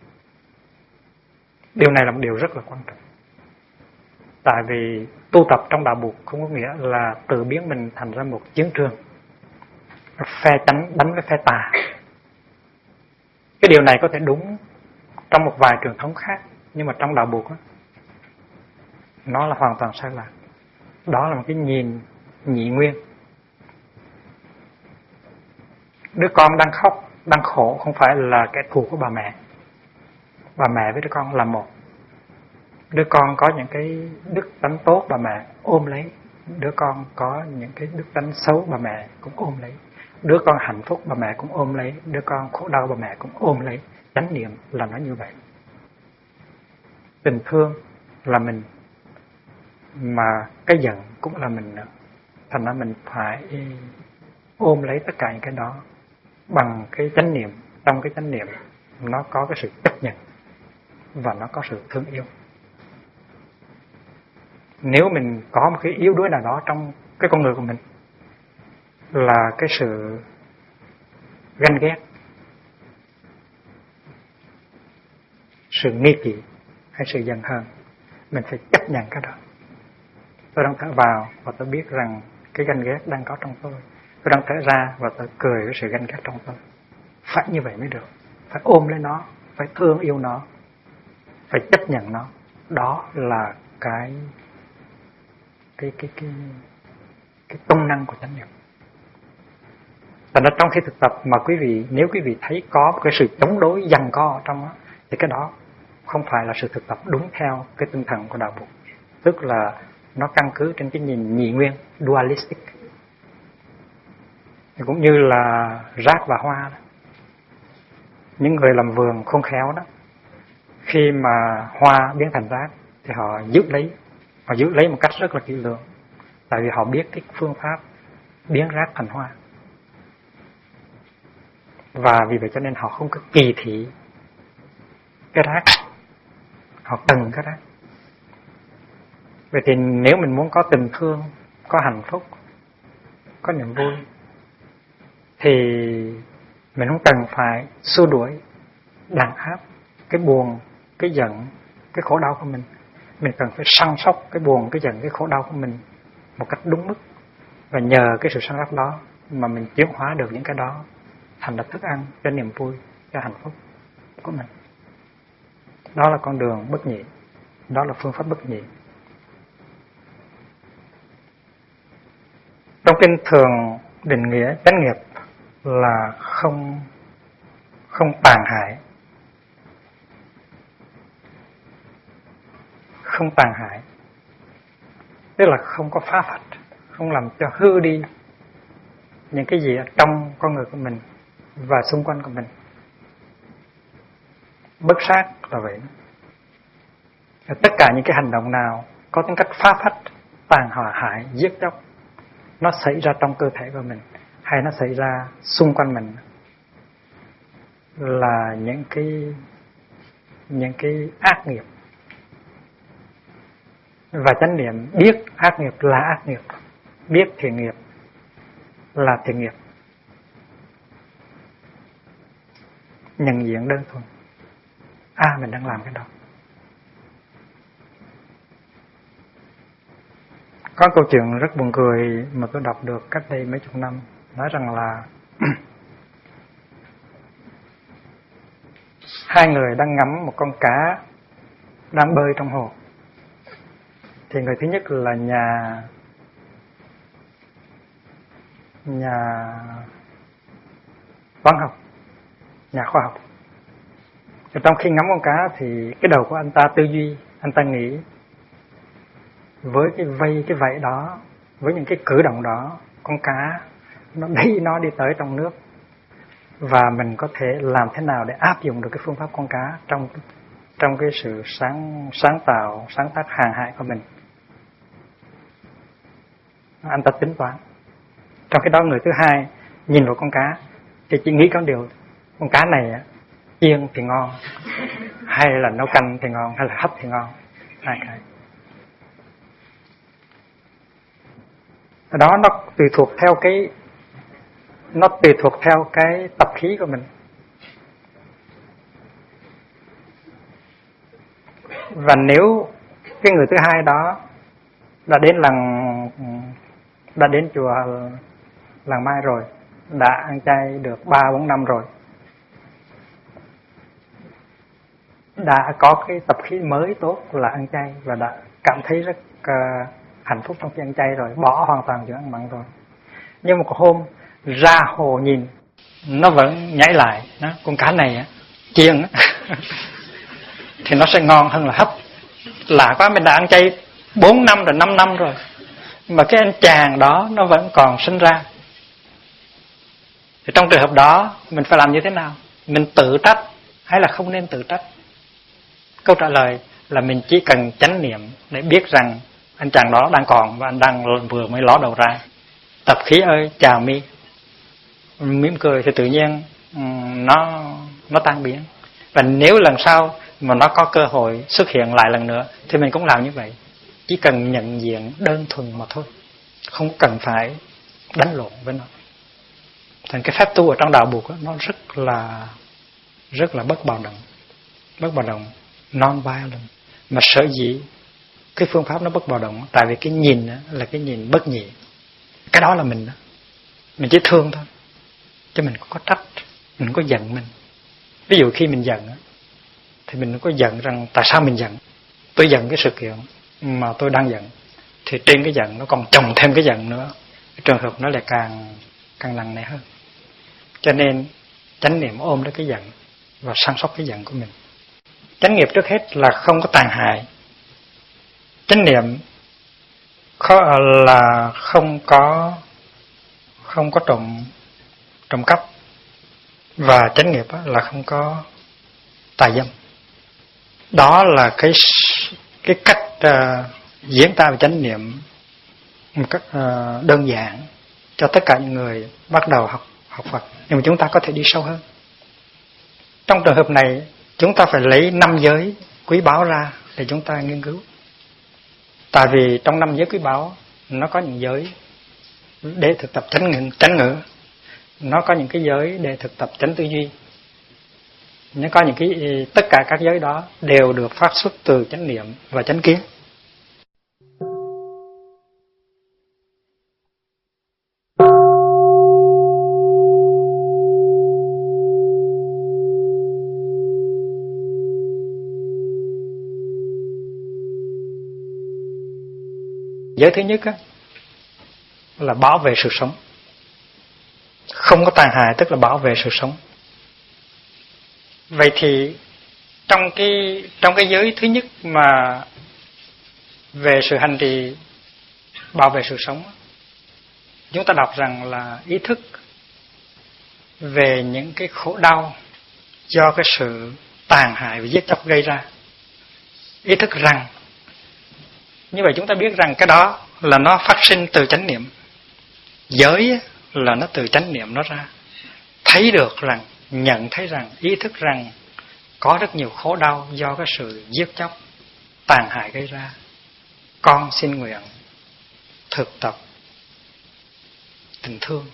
Điều này là một điều rất là quan trọng. Tại vì tu tập trong đạo Phật không có nghĩa là tự biến mình thành ra một chiến trường phe chánh đánh với phe tà. Cái điều này có thể đúng trong một vài truyền thống khác, nhưng mà trong đạo Phật nó là hoàn toàn sai lạc. Đó là một cái nhìn nhị nguyên. Đứa con đang khóc, đang khổ không phải là kẻ thù của bà mẹ. Bà mẹ với đứa con là một. Đứa con có những cái đức tánh tốt, bà mẹ ôm lấy. Đứa con có những cái đức tánh xấu, bà mẹ cũng ôm lấy. Đứa con hạnh phúc, bà mẹ cũng ôm lấy. Đứa con khổ đau, bà mẹ cũng ôm lấy. Chánh niệm là nó như vậy. Tình thương là mình, mà cái giận cũng là mình nữa. Thành ra mình phải ôm lấy tất cả những cái đó bằng cái chánh niệm. Trong cái chánh niệm nó có cái sự chấp nhận và nó có sự thương yêu. Nếu mình có một cái yếu đuối nào đó trong cái con người của mình, là cái sự ganh ghét, sự nghi kỵ hay sự giận hờn, mình phải chấp nhận cái đó. Tôi đang thở vào và tôi biết rằng cái ganh ghét đang có trong tôi. Tôi đang thở ra và tôi cười với sự ganh ghét trong tôi. Phải như vậy mới được. Phải ôm lấy nó, phải thương yêu nó, phải chấp nhận nó. Đó là cái công năng của chánh niệm. Thành ra trong khi thực tập mà quý vị, nếu quý vị thấy có một cái sự chống đối giằng co ở trong đó, thì cái đó không phải là sự thực tập đúng theo cái tinh thần của đạo Phật. Tức là nó căn cứ trên cái nhìn nhị nguyên, dualistic. Cũng như là rác và hoa đó. Những người làm vườn không khéo đó, khi mà hoa biến thành rác thì họ giữ lấy một cách rất là kỹ lưỡng. Tại vì họ biết cái phương pháp biến rác thành hoa. Và vì vậy cho nên họ không có kỳ thị cái rác, họ cần cái rác. Vậy thì nếu mình muốn có tình thương, có hạnh phúc, có niềm vui, thì mình không cần phải xua đuổi, đàn áp cái buồn, cái giận, cái khổ đau của mình. Mình cần phải săn sóc cái buồn, cái giận, cái khổ đau của mình một cách đúng mức. Và nhờ cái sự săn sóc đó mà mình chuyển hóa được những cái đó thành là thức ăn cho niềm vui, cho hạnh phúc của mình. Đó là con đường bất nhị. Đó là phương pháp bất nhị. Trong kinh thường định nghĩa chánh nghiệp là không tàn hại. Không tàn hại. Tức là không có phá phách, không làm cho hư đi những cái gì ở trong con người của mình và xung quanh của mình. Bất sát là vậy. Tất cả những cái hành động nào có tính cách phá phách, tàn hại, giết chóc, nó xảy ra trong cơ thể của mình hay nó xảy ra xung quanh mình, là những cái ác nghiệp. Và chánh niệm biết ác nghiệp là ác nghiệp, biết thiện nghiệp là thiện nghiệp. Nhận diện đơn thuần. Mình đang làm cái đó. Có câu chuyện rất buồn cười mà tôi đọc được cách đây mấy chục năm, nói rằng là hai người đang ngắm một con cá đang bơi trong hồ. Thì người thứ nhất là nhà toán học, nhà khoa học. Thì trong khi ngắm con cá thì cái đầu của anh ta tư duy, anh ta nghĩ với cái vẫy đó, với những cái cử động đó, con cá nó đi tới trong nước, và mình có thể làm thế nào để áp dụng được cái phương pháp con cá trong cái sự sáng tác hàng hải của mình. Anh ta tính toán. Trong cái đó người thứ hai nhìn vào con cá thì chỉ nghĩ có điều con cá này chiên thì ngon, hay là nấu canh thì ngon, hay là hấp thì ngon, hai cái. Đó nó tùy thuộc theo cái tập khí của mình. Và nếu cái người thứ hai đó đã đến chùa Làng Mai rồi, đã ăn chay được 3-4 năm rồi, đã có cái tập khí mới tốt là ăn chay và đã cảm thấy rất hạnh phúc trong khi ăn chay rồi, bỏ hoàn toàn chuyện ăn mặn rồi, nhưng một hôm ra hồ nhìn nó vẫn nhảy lại, con cá này chiên thì nó sẽ ngon hơn là hấp. Lạ quá, mình đã ăn chay 4 năm rồi, 5 năm rồi, mà cái anh chàng đó nó vẫn còn sinh ra. Thì trong trường hợp đó mình phải làm như thế nào? Mình tự trách hay là không nên tự trách? Câu trả lời là mình chỉ cần chánh niệm để biết rằng anh chàng đó đang còn và anh đang vừa mới ló đầu ra. Tập khí ơi chào mi, mỉm cười thì tự nhiên nó tan biến. Và nếu lần sau mà nó có cơ hội xuất hiện lại lần nữa thì mình cũng làm như vậy. Chỉ cần nhận diện đơn thuần mà thôi, không cần phải đánh lộn với nó. Thành cái phép tu ở trong đạo Bụt nó rất là bất bạo động, non-violent. Mà sở dĩ cái phương pháp nó bất bạo động, tại vì cái nhìn là cái nhìn bất nhị. Cái đó là mình chỉ thương thôi, chứ mình không có trách, mình không có giận mình. Ví dụ khi mình giận thì mình có giận rằng tại sao mình giận. Tôi giận cái sự kiện mà tôi đang giận, thì trên cái giận nó còn chồng thêm cái giận nữa, cái trường hợp nó lại càng nặng nề hơn. Cho nên chánh niệm ôm lấy cái giận và săn sóc cái giận của mình. Chánh nghiệp trước hết là không có tàn hại. Chánh niệm là không có trộm cắp, và chánh nghiệp là không có tà dâm. Đó là cái cách diễn tả về chánh niệm một cách đơn giản cho tất cả những người bắt đầu học Phật. Nhưng mà chúng ta có thể đi sâu hơn. Trong trường hợp này chúng ta phải lấy 5 giới quý báu ra để chúng ta nghiên cứu. Tại vì trong 5 giới quý báu nó có những giới để thực tập chánh ngữ, nó có những cái giới để thực tập chánh tư duy, nó có những tất cả các giới đó đều được phát xuất từ chánh niệm và chánh kiến. Giới thứ nhất là bảo vệ sự sống, không có tàn hại, tức là bảo vệ sự sống. Vậy thì trong cái giới thứ nhất mà về sự hành trì bảo vệ sự sống, chúng ta đọc rằng là ý thức về những cái khổ đau do cái sự tàn hại và giết chóc gây ra. Ý thức rằng, như vậy chúng ta biết rằng cái đó là nó phát sinh từ chánh niệm. Giới là nó từ chánh niệm nó ra. Thấy được rằng, nhận thấy rằng, ý thức rằng có rất nhiều khổ đau do cái sự giết chóc, tàn hại gây ra. Con xin nguyện thực tập tình thương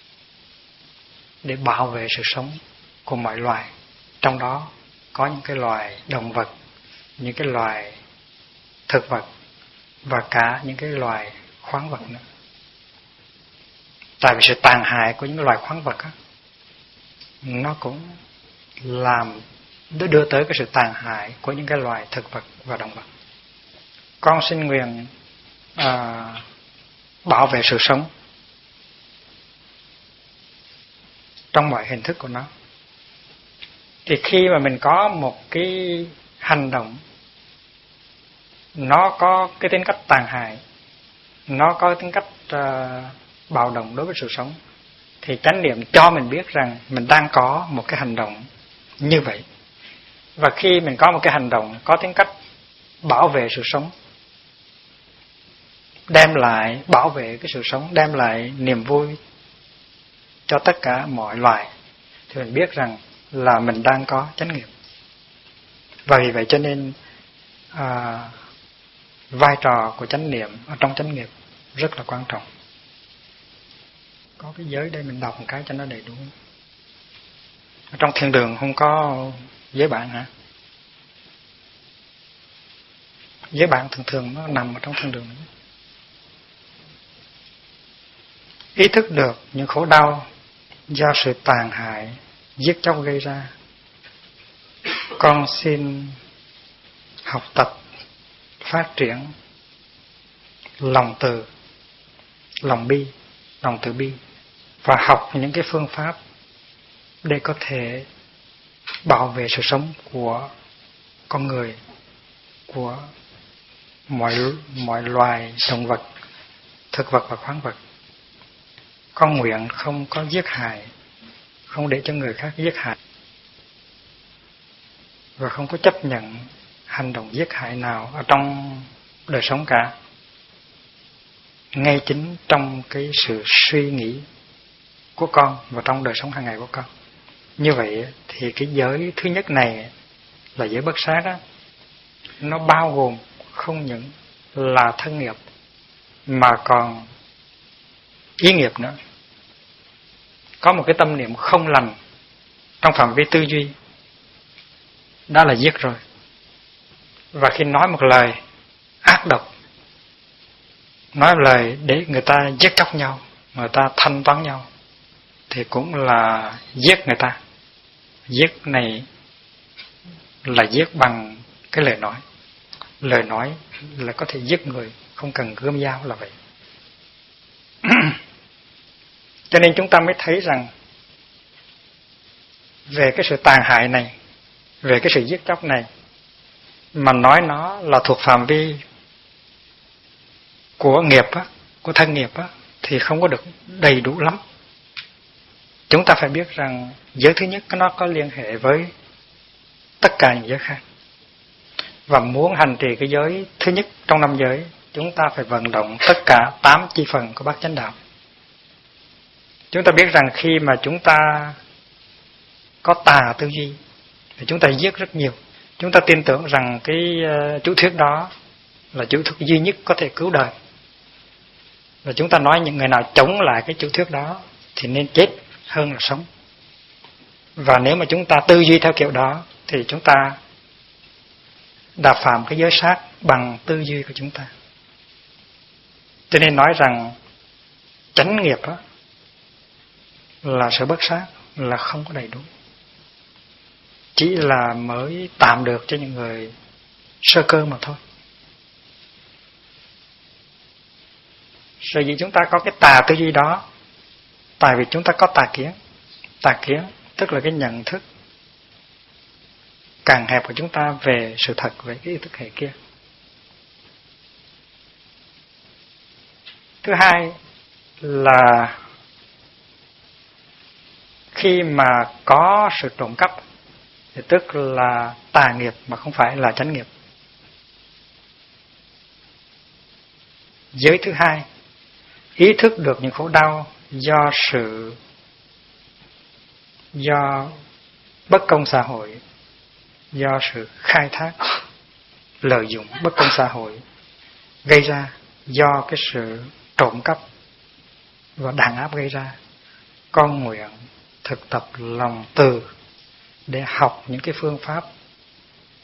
để bảo vệ sự sống của mọi loài. Trong đó có những cái loài động vật, những cái loài thực vật và cả những cái loài khoáng vật nữa. Tại vì sự tàn hại của những loài khoáng vật á, nó cũng làm đưa tới cái sự tàn hại của những cái loài thực vật và động vật. Con xin nguyện bảo vệ sự sống trong mọi hình thức của nó. Thì khi mà mình có một cái hành động nó có cái tính cách tàn hại, nó có tính cách bạo động đối với sự sống, thì chánh niệm cho mình biết rằng mình đang có một cái hành động như vậy. Và khi mình có một cái hành động có tính cách bảo vệ sự sống, đem lại bảo vệ cái sự sống, đem lại niềm vui cho tất cả mọi loài, thì mình biết rằng là mình đang có chánh nghiệp. Và vì vậy cho nên vai trò của chánh niệm ở trong chánh nghiệp rất là quan trọng. Có cái giới đây mình đọc một cái cho nó đầy đủ. Ở trong thiên đường không có giới bạn hả? Giới bạn thường thường nó nằm ở trong thiên đường. Ý thức được những khổ đau do sự tàn hại, giết chóc gây ra, con xin học tập phát triển lòng từ, lòng bi, lòng từ bi, và học những cái phương pháp để có thể bảo vệ sự sống của con người, của mọi loài động vật, thực vật và khoáng vật. Con nguyện không có giết hại, không để cho người khác giết hại, và không có chấp nhận hành động giết hại nào ở trong đời sống cả, ngay chính trong cái sự suy nghĩ của con và trong đời sống hàng ngày của con. Như vậy thì cái giới thứ nhất này là giới bất sát đó, nó bao gồm không những là thân nghiệp mà còn ý nghiệp nữa. Có một cái tâm niệm không lành trong phạm vi tư duy, đó là giết rồi. Và khi nói một lời ác độc, nói một lời để người ta giết chóc nhau, người ta thanh toán nhau, thì cũng là giết người ta. Giết này là giết bằng cái lời nói. Lời nói là có thể giết người, không cần gươm dao là vậy. Cho nên chúng ta mới thấy rằng về cái sự tàn hại này, về cái sự giết chóc này, mà nói nó là thuộc phạm vi của nghiệp á, của thân nghiệp á, thì không có được đầy đủ lắm. Chúng ta phải biết rằng giới thứ nhất nó có liên hệ với tất cả những giới khác. Và muốn hành trì cái giới thứ nhất trong 5 giới, chúng ta phải vận động tất cả 8 chi phần của bát chánh đạo. Chúng ta biết rằng khi mà chúng ta có tà tư duy thì chúng ta giết rất nhiều. Chúng ta tin tưởng rằng cái chủ thuyết đó là chủ thuyết duy nhất có thể cứu đời. Và chúng ta nói những người nào chống lại cái chủ thuyết đó thì nên chết hơn là sống. Và nếu mà chúng ta tư duy theo kiểu đó thì chúng ta đã phạm cái giới sát bằng tư duy của chúng ta. Cho nên nói rằng chánh nghiệp đó là sự bất sát, là không có đầy đủ, chỉ là mới tạm được cho những người sơ cơ mà thôi. Sở dĩ chúng ta có cái tà tư duy đó, tại vì chúng ta có tà kiến. Tà kiến tức là cái nhận thức càng hẹp của chúng ta về sự thật, về cái ý thức hệ kia. Thứ hai là khi mà có sự trộm cắp thì tức là tà nghiệp mà không phải là chánh nghiệp. Giới thứ hai, ý thức được những khổ đau do bất công xã hội, do sự khai thác, lợi dụng bất công xã hội gây ra, do cái sự trộm cắp và đàn áp gây ra. Con nguyện thực tập lòng từ để học những cái phương pháp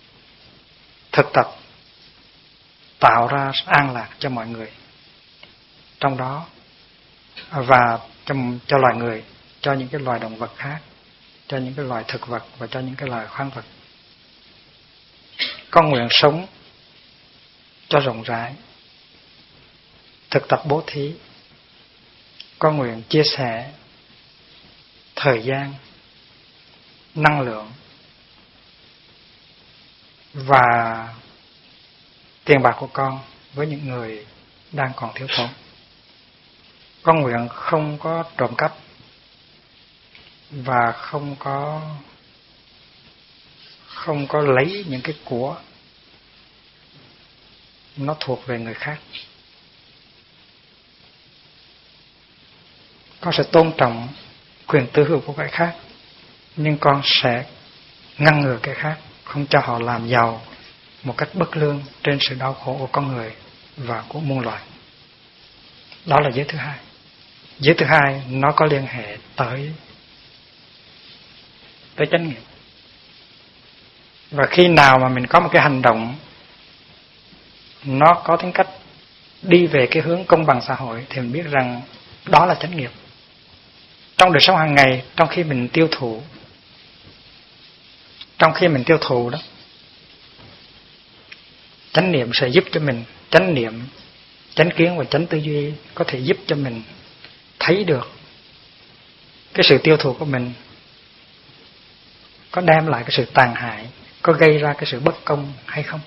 thực tập tạo ra an lạc cho mọi người. trong đó và cho loài người, cho những cái loài động vật khác, cho những cái loài thực vật và cho những cái loài khoáng vật. Con nguyện sống cho rộng rãi, thực tập bố thí. Con nguyện chia sẻ thời gian, năng lượng và tiền bạc của con với những người đang còn thiếu thốn. Con nguyện không có trộm cắp và không có lấy những cái của nó thuộc về người khác. Con sẽ tôn trọng quyền tư hữu của kẻ khác, nhưng con sẽ ngăn ngừa kẻ khác, không cho họ làm giàu một cách bất lương trên sự đau khổ của con người và của muôn loài. Đó là giới thứ hai. Giới thứ hai nó có liên hệ tới chánh nghiệp. Và khi nào mà mình có một cái hành động nó có tính cách đi về cái hướng công bằng xã hội thì mình biết rằng đó là chánh nghiệp. Trong đời sống hàng ngày, trong khi mình tiêu thụ đó, chánh niệm sẽ giúp cho mình, chánh niệm, chánh kiến và chánh tư duy có thể giúp cho mình thấy được cái sự tiêu thụ của mình có đem lại cái sự tàn hại, có gây ra cái sự bất công hay không.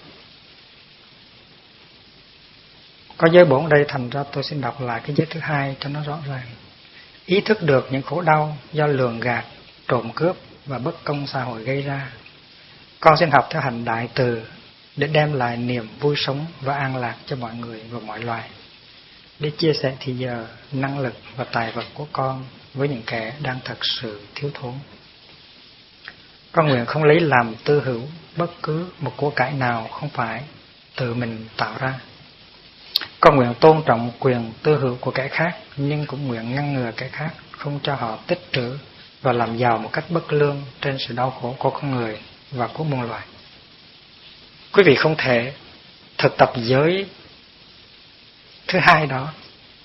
Có giới bổn đây, thành ra tôi xin đọc lại cái giới thứ hai cho nó rõ ràng. Ý thức được những khổ đau do lường gạt, trộm cướp và bất công xã hội gây ra, con xin học theo hành đại từ để đem lại niềm vui sống và an lạc cho mọi người và mọi loài, để chia sẻ thì giờ, năng lực và tài vật của con với những kẻ đang thật sự thiếu thốn. Con nguyện không lấy làm tư hữu bất cứ một của cải nào không phải tự mình tạo ra. Con nguyện tôn trọng quyền tư hữu của kẻ khác, nhưng cũng nguyện ngăn ngừa kẻ khác, không cho họ tích trữ và làm giàu một cách bất lương trên sự đau khổ của con người và của muôn loài. Quý vị không thể thực tập giới thứ hai đó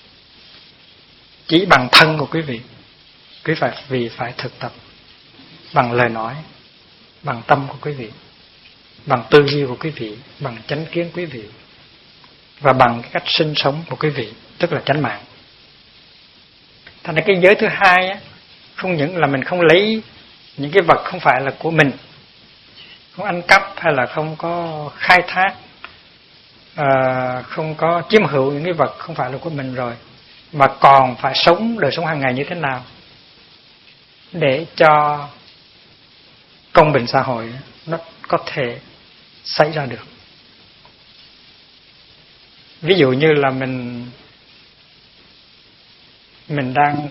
chỉ bằng thân của quý vị. Quý vị phải thực tập bằng lời nói, bằng tâm của quý vị, bằng tư duy của quý vị, bằng chánh kiến quý vị và bằng cái cách sinh sống của quý vị, tức là chánh mạng. Thành ra cái giới thứ hai á, không những là mình không lấy những cái vật không phải là của mình, không ăn cắp hay là không có khai thác, không có chiếm hữu những cái vật không phải là của mình rồi, mà còn phải sống đời sống hàng ngày như thế nào để cho công bình xã hội nó có thể xảy ra được. Ví dụ như là mình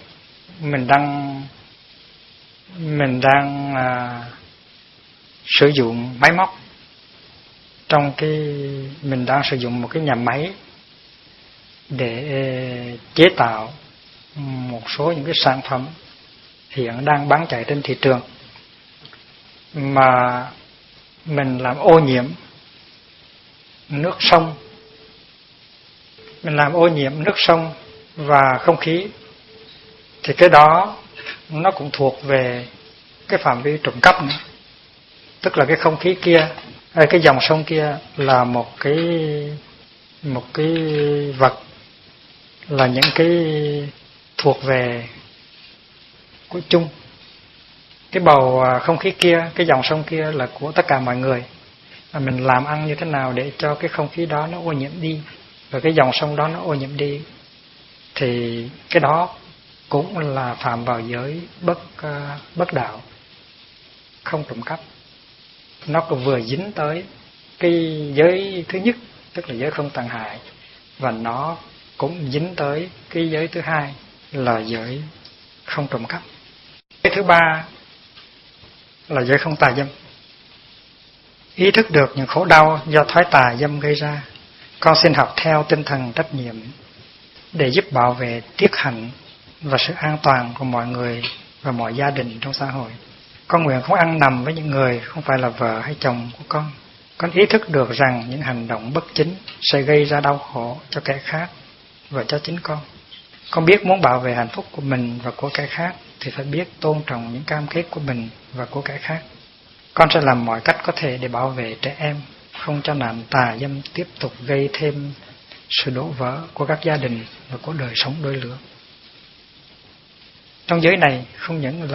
đang sử dụng máy móc trong mình đang sử dụng một cái nhà máy để chế tạo một số những cái sản phẩm hiện đang bán chạy trên thị trường, mà mình làm ô nhiễm nước sông, và không khí, thì cái đó nó cũng thuộc về cái phạm vi trộm cắp nữa. Tức là cái không khí kia, cái dòng sông kia là một cái vật, là những cái thuộc về của chung. Cái bầu không khí kia, cái dòng sông kia là của tất cả mọi người. Mình làm ăn như thế nào để cho cái không khí đó nó ô nhiễm đi, và cái dòng sông đó nó ô nhiễm đi, thì cái đó cũng là phạm vào giới bất đạo, không trộm cắp. Nó cũng vừa dính tới cái giới thứ nhất, tức là giới không tàn hại, và nó cũng dính tới cái giới thứ hai là giới không trộm cắp. Giới thứ ba là giới không tà dâm. Ý thức được những khổ đau do thói tà dâm gây ra, con xin học theo tinh thần trách nhiệm để giúp bảo vệ tiết hạnh và sự an toàn của mọi người và mọi gia đình trong xã hội. Con nguyện không ăn nằm với những người không phải là vợ hay chồng của con. Con ý thức được rằng những hành động bất chính sẽ gây ra đau khổ cho kẻ khác và cho chính con. Con biết muốn bảo vệ hạnh phúc của mình và của kẻ khác thì phải biết tôn trọng những cam kết của mình và của kẻ khác. Con sẽ làm mọi cách có thể để bảo vệ trẻ em, không cho nạn tà dâm tiếp tục gây thêm sự đổ vỡ của các gia đình và của đời sống đôi lứa. Trong giới này không những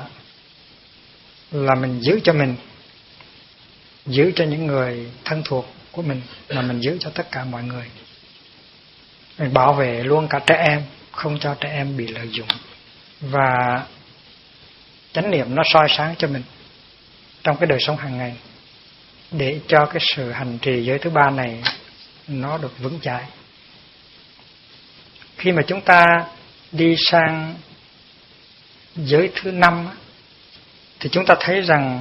là mình giữ cho mình, giữ cho những người thân thuộc của mình, mà mình giữ cho tất cả mọi người. Mình bảo vệ luôn cả trẻ em, không cho trẻ em bị lợi dụng. Và chánh niệm nó soi sáng cho mình trong cái đời sống hàng ngày, để cho cái sự hành trì giới thứ ba này nó được vững chãi. Khi mà chúng ta đi sang giới thứ 5 thì chúng ta thấy rằng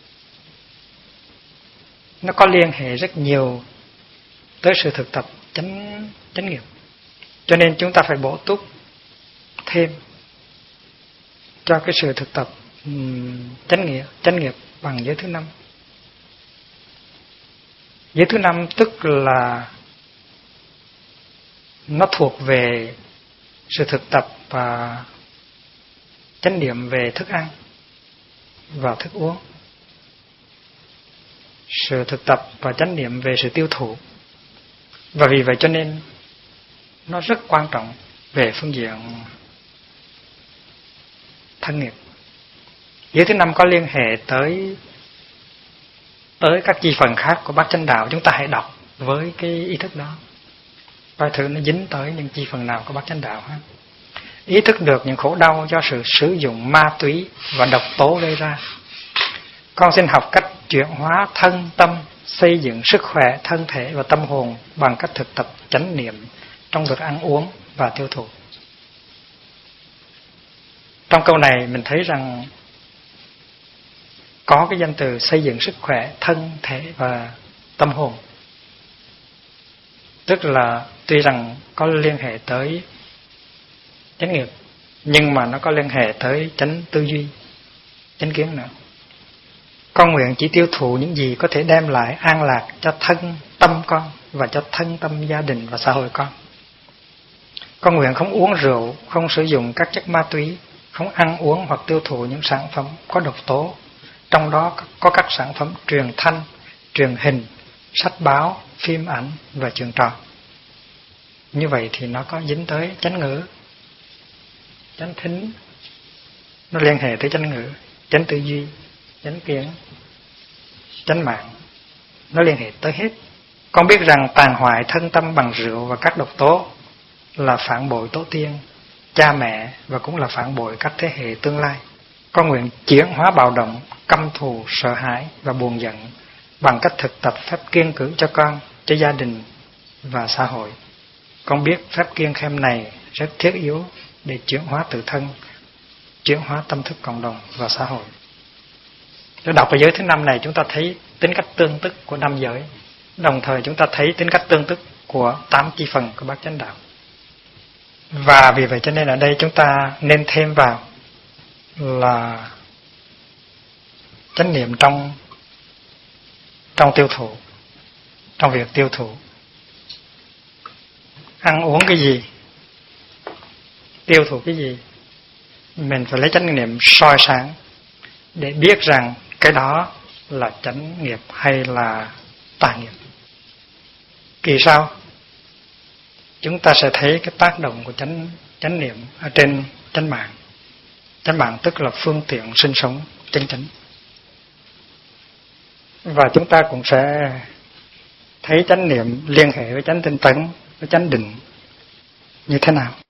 nó có liên hệ rất nhiều tới sự thực tập chánh nghiệp. Cho nên chúng ta phải bổ túc thêm cho cái sự thực tập chánh nghiệp bằng giới thứ 5. Giới thứ 5 tức là nó thuộc về sự thực tập và chánh niệm về thức ăn và thức uống, sự thực tập và chánh niệm về sự tiêu thụ. Và vì vậy cho nên nó rất quan trọng về phương diện thân nghiệp. Giới thứ 5 có liên hệ tới các chi phần khác của bát chánh đạo. Chúng ta hãy đọc với cái ý thức đó, coi thử nó dính tới những chi phần nào của bát chánh đạo. Ý thức được những khổ đau do sự sử dụng ma túy và độc tố gây ra. Con xin học cách chuyển hóa thân tâm, xây dựng sức khỏe thân thể và tâm hồn bằng cách thực tập chánh niệm trong việc ăn uống và tiêu thụ. Trong câu này mình thấy rằng có cái danh từ xây dựng sức khỏe thân thể và tâm hồn. Tức là tuy rằng có liên hệ tới chánh nghiệp, nhưng mà nó có liên hệ tới chánh tư duy, chánh kiến nữa. Con nguyện chỉ tiêu thụ những gì có thể đem lại an lạc cho thân tâm con và cho thân tâm gia đình và xã hội con. Con nguyện không uống rượu, không sử dụng các chất ma túy, không ăn uống hoặc tiêu thụ những sản phẩm có độc tố, trong đó có các sản phẩm truyền thanh, truyền hình, sách báo, phim ảnh và trường trò. Như vậy thì nó có dính tới chánh ngữ, chánh thính, nó liên hệ tới chánh ngữ, chánh tư duy, chánh kiến, chánh mạng, nó liên hệ tới hết. Con biết rằng tàn hoại thân tâm bằng rượu và các độc tố là phản bội tổ tiên, cha mẹ và cũng là phản bội các thế hệ tương lai. Con nguyện chuyển hóa bạo động, căm thù, sợ hãi và buồn giận bằng cách thực tập phép kiêng cữ cho con, cho gia đình và xã hội. Con biết phép kiêng khem này rất thiết yếu để chuyển hóa tự thân, chuyển hóa tâm thức cộng đồng và xã hội. Để đọc vào giới thứ 5 này, chúng ta thấy tính cách tương tức của 5 giới, đồng thời chúng ta thấy tính cách tương tức của 8 chi phần của bát chánh đạo. Và vì vậy cho nên ở đây chúng ta nên thêm vào là chánh niệm trong tiêu thụ, trong việc tiêu thụ. Ăn uống cái gì, tiêu thụ cái gì, mình phải lấy chánh niệm soi sáng để biết rằng cái đó là chánh nghiệp hay là tà nghiệp. Kỳ sau chúng ta sẽ thấy cái tác động của chánh niệm ở trên chánh mạng. Chánh mạng tức là phương tiện sinh sống chân chánh. Và chúng ta cũng sẽ thấy chánh niệm liên hệ với chánh tinh tấn, với chánh định như thế nào.